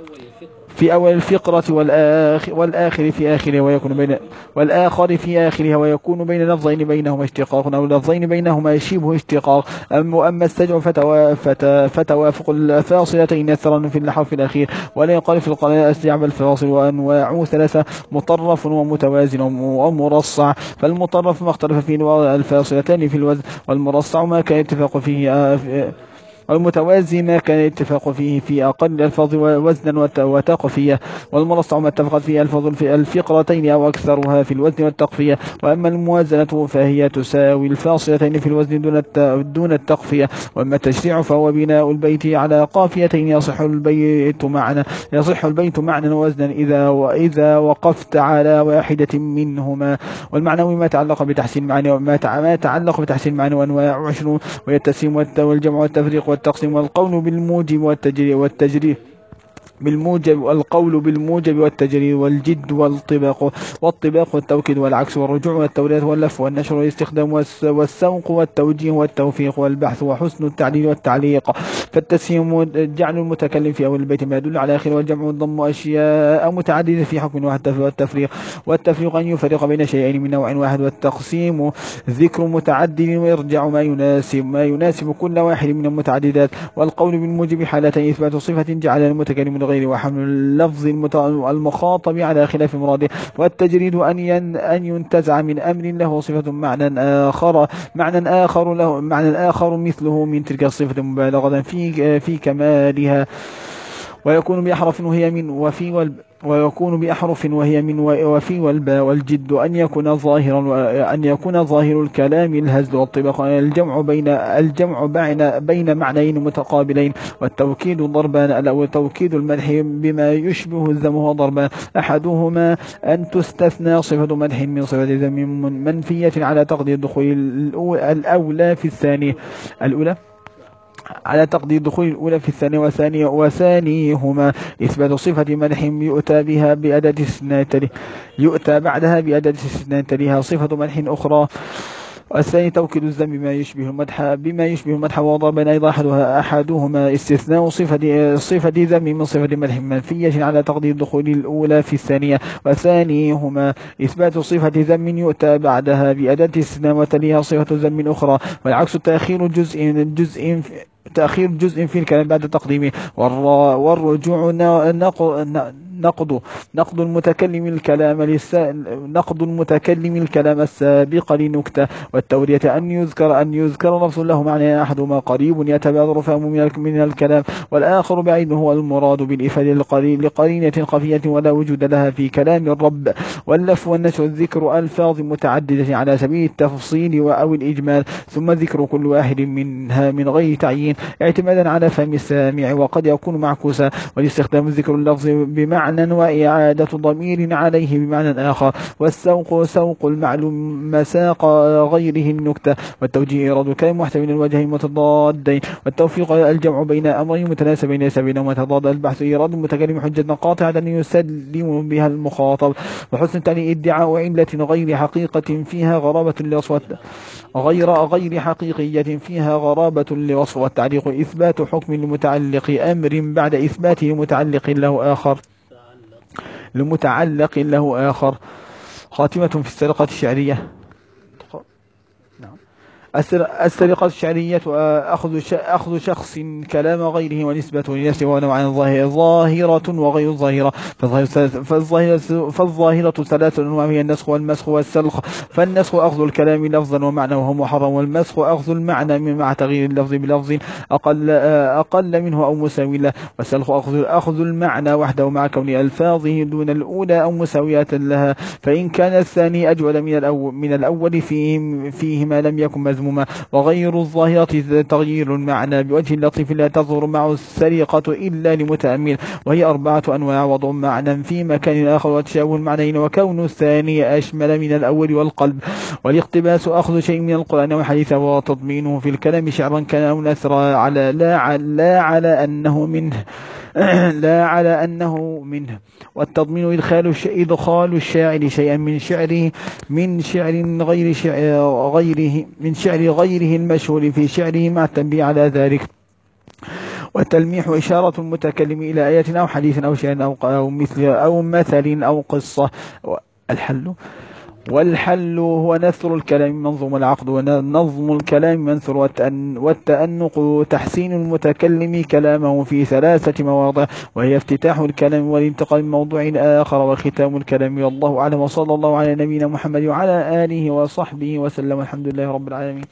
في أول الفقرة والآخر, والآخر في آخره، ويكون بين والآخر في آخرها، ويكون بين لفظين بينهما اشتقاق أو لفظين بينهما شبه اشتقاق. أما السجع فتوا فتوافق الفاصلتين أثرا في الحرف الأخير، ولا يقال في القرآن أسجع بل فاصل. وأنواع ثلاثة: مطرف ومتوازن ومرصع. فالمطرف ما اختلف فيه الفاصلتان في الوزن، والمرصع ما كان اتفاق فيه والمتوازي ما كان اتفاق فيه في أقل الألفاظ وزنا وتقفية. والمرصع ما اتفقت فيه الفاظ الفقرتين أو أكثرها في الوزن والتقفية. وأما الموازنة فهي تساوي الفاصلتين في الوزن دون دون التقفية. وأما التشريع فهو بناء البيت على قافيتين يصح البيت معنى يصح البيت معنى ووزنا إذا وإذا وقفت على واحدة منهما. والمعنوي ما تعلق بتحسين معنى وما تعلق بتحسين معنى وأنواع عشرون، وهي التسليم والجمع والتفريق والتقسيم. والقول بالموجب والتجري والتجري بالموجب القول بالموجب والتجريد والجد والطباق والطباق والتوكيد والعكس والرجوع والتوريث واللف والنشر والاستخدام والسوق والتوجيه والتوفيق والبحث وحسن التعليل والتعليق. فالتسهيم جعل المتكلم في أول البيت ما يدل على آخره، والجمع ضم أشياء متعددة في حكم واحد. والتفريق والتفريق أن يفرق بين شيئين من نوع واحد. والتقسيم ذكر متعدد ويرجع ما يناسب ما يناسب كل واحد من المتعددات. والقول بالموجب حالتين: إثبات صفة جعل المتكلم غير وحمل اللفظ المخاطب على خلاف مراده. والتجريد أن أن ينتزع من أمر له صفة معنى آخر معنى آخر له معنى آخر مثله من تلك الصفة مبالغة في في كمالها، ويكون بأحرف وهي من وفي والب ويكون بأحرف وهي من وفي والباء. والجد أن يكون ظاهرا أن يكون ظاهر الكلام الهزل والطبق. الجمع بين الجمع بين بين معنيين متقابلين. والتوكيد ضربان: أو توكيد المدح بما يشبه الذم هو ضربان: أحدهما أن تستثنى صفة مدح من صفة ذم منفية على تقدير دخول الأولى في الثانية الأولى على تقدير دخول الأولى في الثانية وثانية وثانيهما إثبات صفة مدح يؤتى بها بأداة استثناء يؤتى بعدها بأداة استثناء تليها صفة مدح أخرى. والثاني توكيد الذم بما يشبه المدح بما يشبه المدح وضربان أيضا أحدها أحدهما استثناء صفة صفة ذم من صفة مدح منفية على تقدير دخول الأولى في الثانية وثانيهما إثبات صفة ذم يؤتى بعدها بأداة استثناء وتليها صفة ذم أخرى. والعكس تأخير جزء جزء تأخير جزء في الكلام بعد تقديمه. والرجوع نقض نقض المتكلم الكلام للسا... نقض المتكلم الكلام السابق لنكتة. والتورية أن يذكر أن يذكر لفظ له معنى أحدهما قريب يتبادر فهمه من الكلام، والآخر بعيد هو المراد بالإفادة لقرينة خفية ولا وجود لها في كلام الرب. واللف والنشر ذكر ألفاظ متعددة على سبيل التفصيل أو الإجمال، ثم ذكر كل واحد منها من غير تعيين اعتمادا على فهم السامع، وقد يكون معكوسا. والاستخدام ذكر اللفظ بمعنى بمعنى وإعادة ضمير عليه بمعنى آخر. والسوق سوق المعلوم مساق غيره النكتة. والتوجيه إيراد الكلام محتمل الوجهين متضادين. والتوفيق الجمع بين أمرين متناسبين ليس بينهما تضاد. البحث إيراد المتكلم حجة قاطعة يسلم بها المخاطب. وحسن التعليل ادعاء علة غير حقيقة فيها غرابة لوصف غير غير حقيقية فيها غرابة لوصف. والتعليق إثبات حكم لمتعلق أمر بعد إثباته لمتعلق له آخر لمتعلق له آخر. خاتمة في السرقة الشعرية. السرقة الشعرية أخذ أخذ شخص كلام غيره ونسبته لنفسه ونوعا ظاهرة وغير ظاهرة. فالظاهرة فالظاهرة ثلاث أنواع هي النسخ والمسخ والسلخ. فالنسخ أخذ الكلام لفظا ومعنى وهو محرم. والمسخ أخذ المعنى مع تغيير اللفظ بلفظ أقل أقل منه أو مساوي له. والسلخ أخذ أخذ المعنى وحده مع كون ألفاظه دون الأولى أو مساويات لها. فإن كان الثاني أجود من الأول من الأول فيه فيهما لم يكن مذموما. وغير الظاهرة تغيير المعنى بوجه لطيف لا تظهر معه السرقة إلا لمتأمل. وهي أربعة أنواع: وضع معنى في مكان آخر، وتشابه المعنيين، وكون الثاني أشمل من الأول والقلب. والاقتباس أخذ شيء من القرآن وحديثه وتضمينه في الكلام شعرا كان أو نثرا على لا على, لا على أنه منه لا على أنه منه. والتضمين إدخال إدخال الشاعر شيئا من شعره من شعر غير شعر غيره من شعر غيره المشهور في شعره مع التنبيه على ذلك. والتلميح إشارة المتكلم إلى آية أو حديث أو شيء أو أو مثل أو مثل أو قصة. الحل والحل هو نثر الكلام منظوم العقد، ونظم الكلام منثور، والتأنق تحسين المتكلم كلامه في ثلاثة مواضع، وهي افتتاح الكلام والانتقال من موضوع آخر وختام الكلام. والله أعلم، وصلى الله على نبينا محمد وعلى آله وصحبه وسلم. الحمد لله رب العالمين.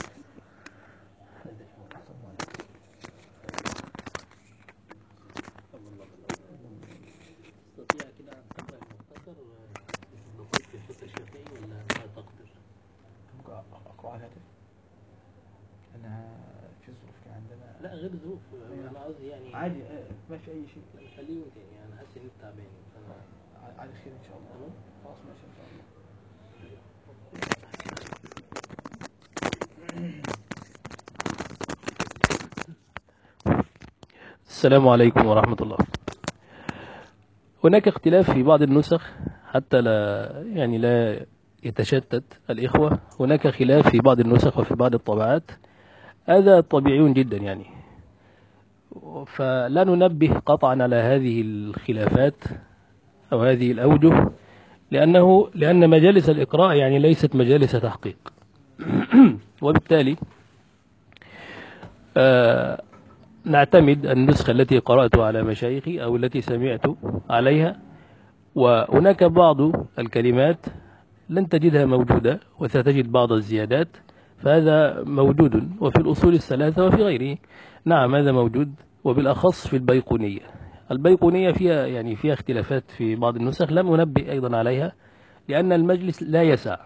لا غير ظروف، انا قصدي يعني عادي ماشي اي شيء. خليه تاني، انا حاسس اني تعبان. على خير ان شاء الله. خلاص ماشي ان شاء الله. السلام عليكم ورحمة الله. هناك اختلاف في بعض النسخ حتى لا يعني لا يتشتت الإخوة. هناك خلاف في بعض النسخ وفي بعض الطبعات، هذا طبيعي جدا يعني، فلا ننبه قطعا على هذه الخلافات أو هذه الأوجه، لأنه لأن مجالس الإقراء يعني ليست مجالس تحقيق. وبالتالي آه نعتمد النسخة التي قرأت على مشايخي أو التي سمعت عليها، وهناك بعض الكلمات لن تجدها موجودة وستجد بعض الزيادات، فهذا موجود وفي الأصول الثلاثة وفي غيره. نعم هذا موجود، وبالأخص في البيقونية. البيقونية فيها يعني فيها اختلافات في بعض النسخ لم أنبه أيضا عليها لأن المجلس لا يسع.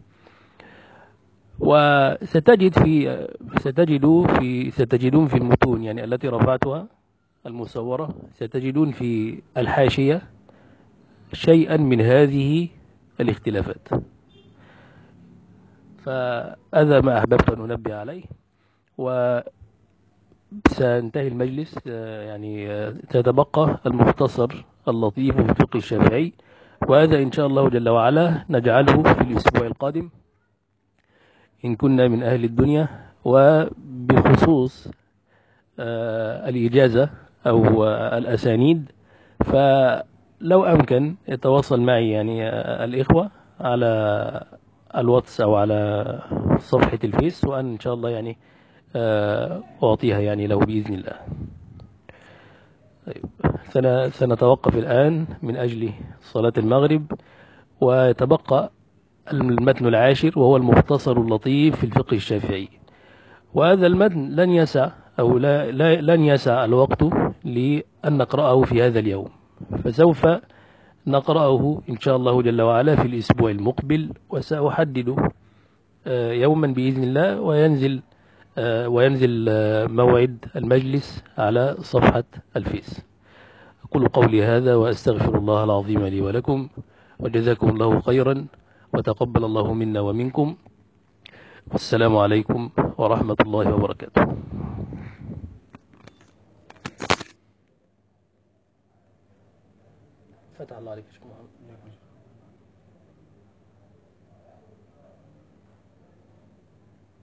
وستجد في ستجد في ستجدون في المتون يعني التي رفعتها المصورة، ستجدون في الحاشية شيئا من هذه الاختلافات، فهذا ما أحببت أن أنبه عليه. وسينتهي المجلس يعني تتبقى المختصر اللطيف في الفقه الشافعي، وهذا إن شاء الله جل وعلا نجعله في الأسبوع القادم إن كنا من أهل الدنيا. وبخصوص الإجازة أو الأسانيد، فلو أمكن يتواصل معي يعني الإخوة على الواتس أو على صفحة الفيس، وأن إن شاء الله يعني أعطيها يعني له بإذن الله. طيب سنتوقف الآن من أجل صلاة المغرب، ويتبقى المتن العاشر وهو المختصر اللطيف في الفقه الشافعي. وهذا المتن لن يسع أو لا, لا لن يسع الوقت لأن نقرأه في هذا اليوم، فسوف نقرأه إن شاء الله جل وعلا في الأسبوع المقبل، وسأحدد يوما بإذن الله وينزل وينزل موعد المجلس على صفحة الفيس. أقول قولي هذا وأستغفر الله العظيم لي ولكم، وجزاكم الله خيرا، وتقبل الله منا ومنكم، والسلام عليكم ورحمة الله وبركاته. فتح الله عليك يا شيخ محمد.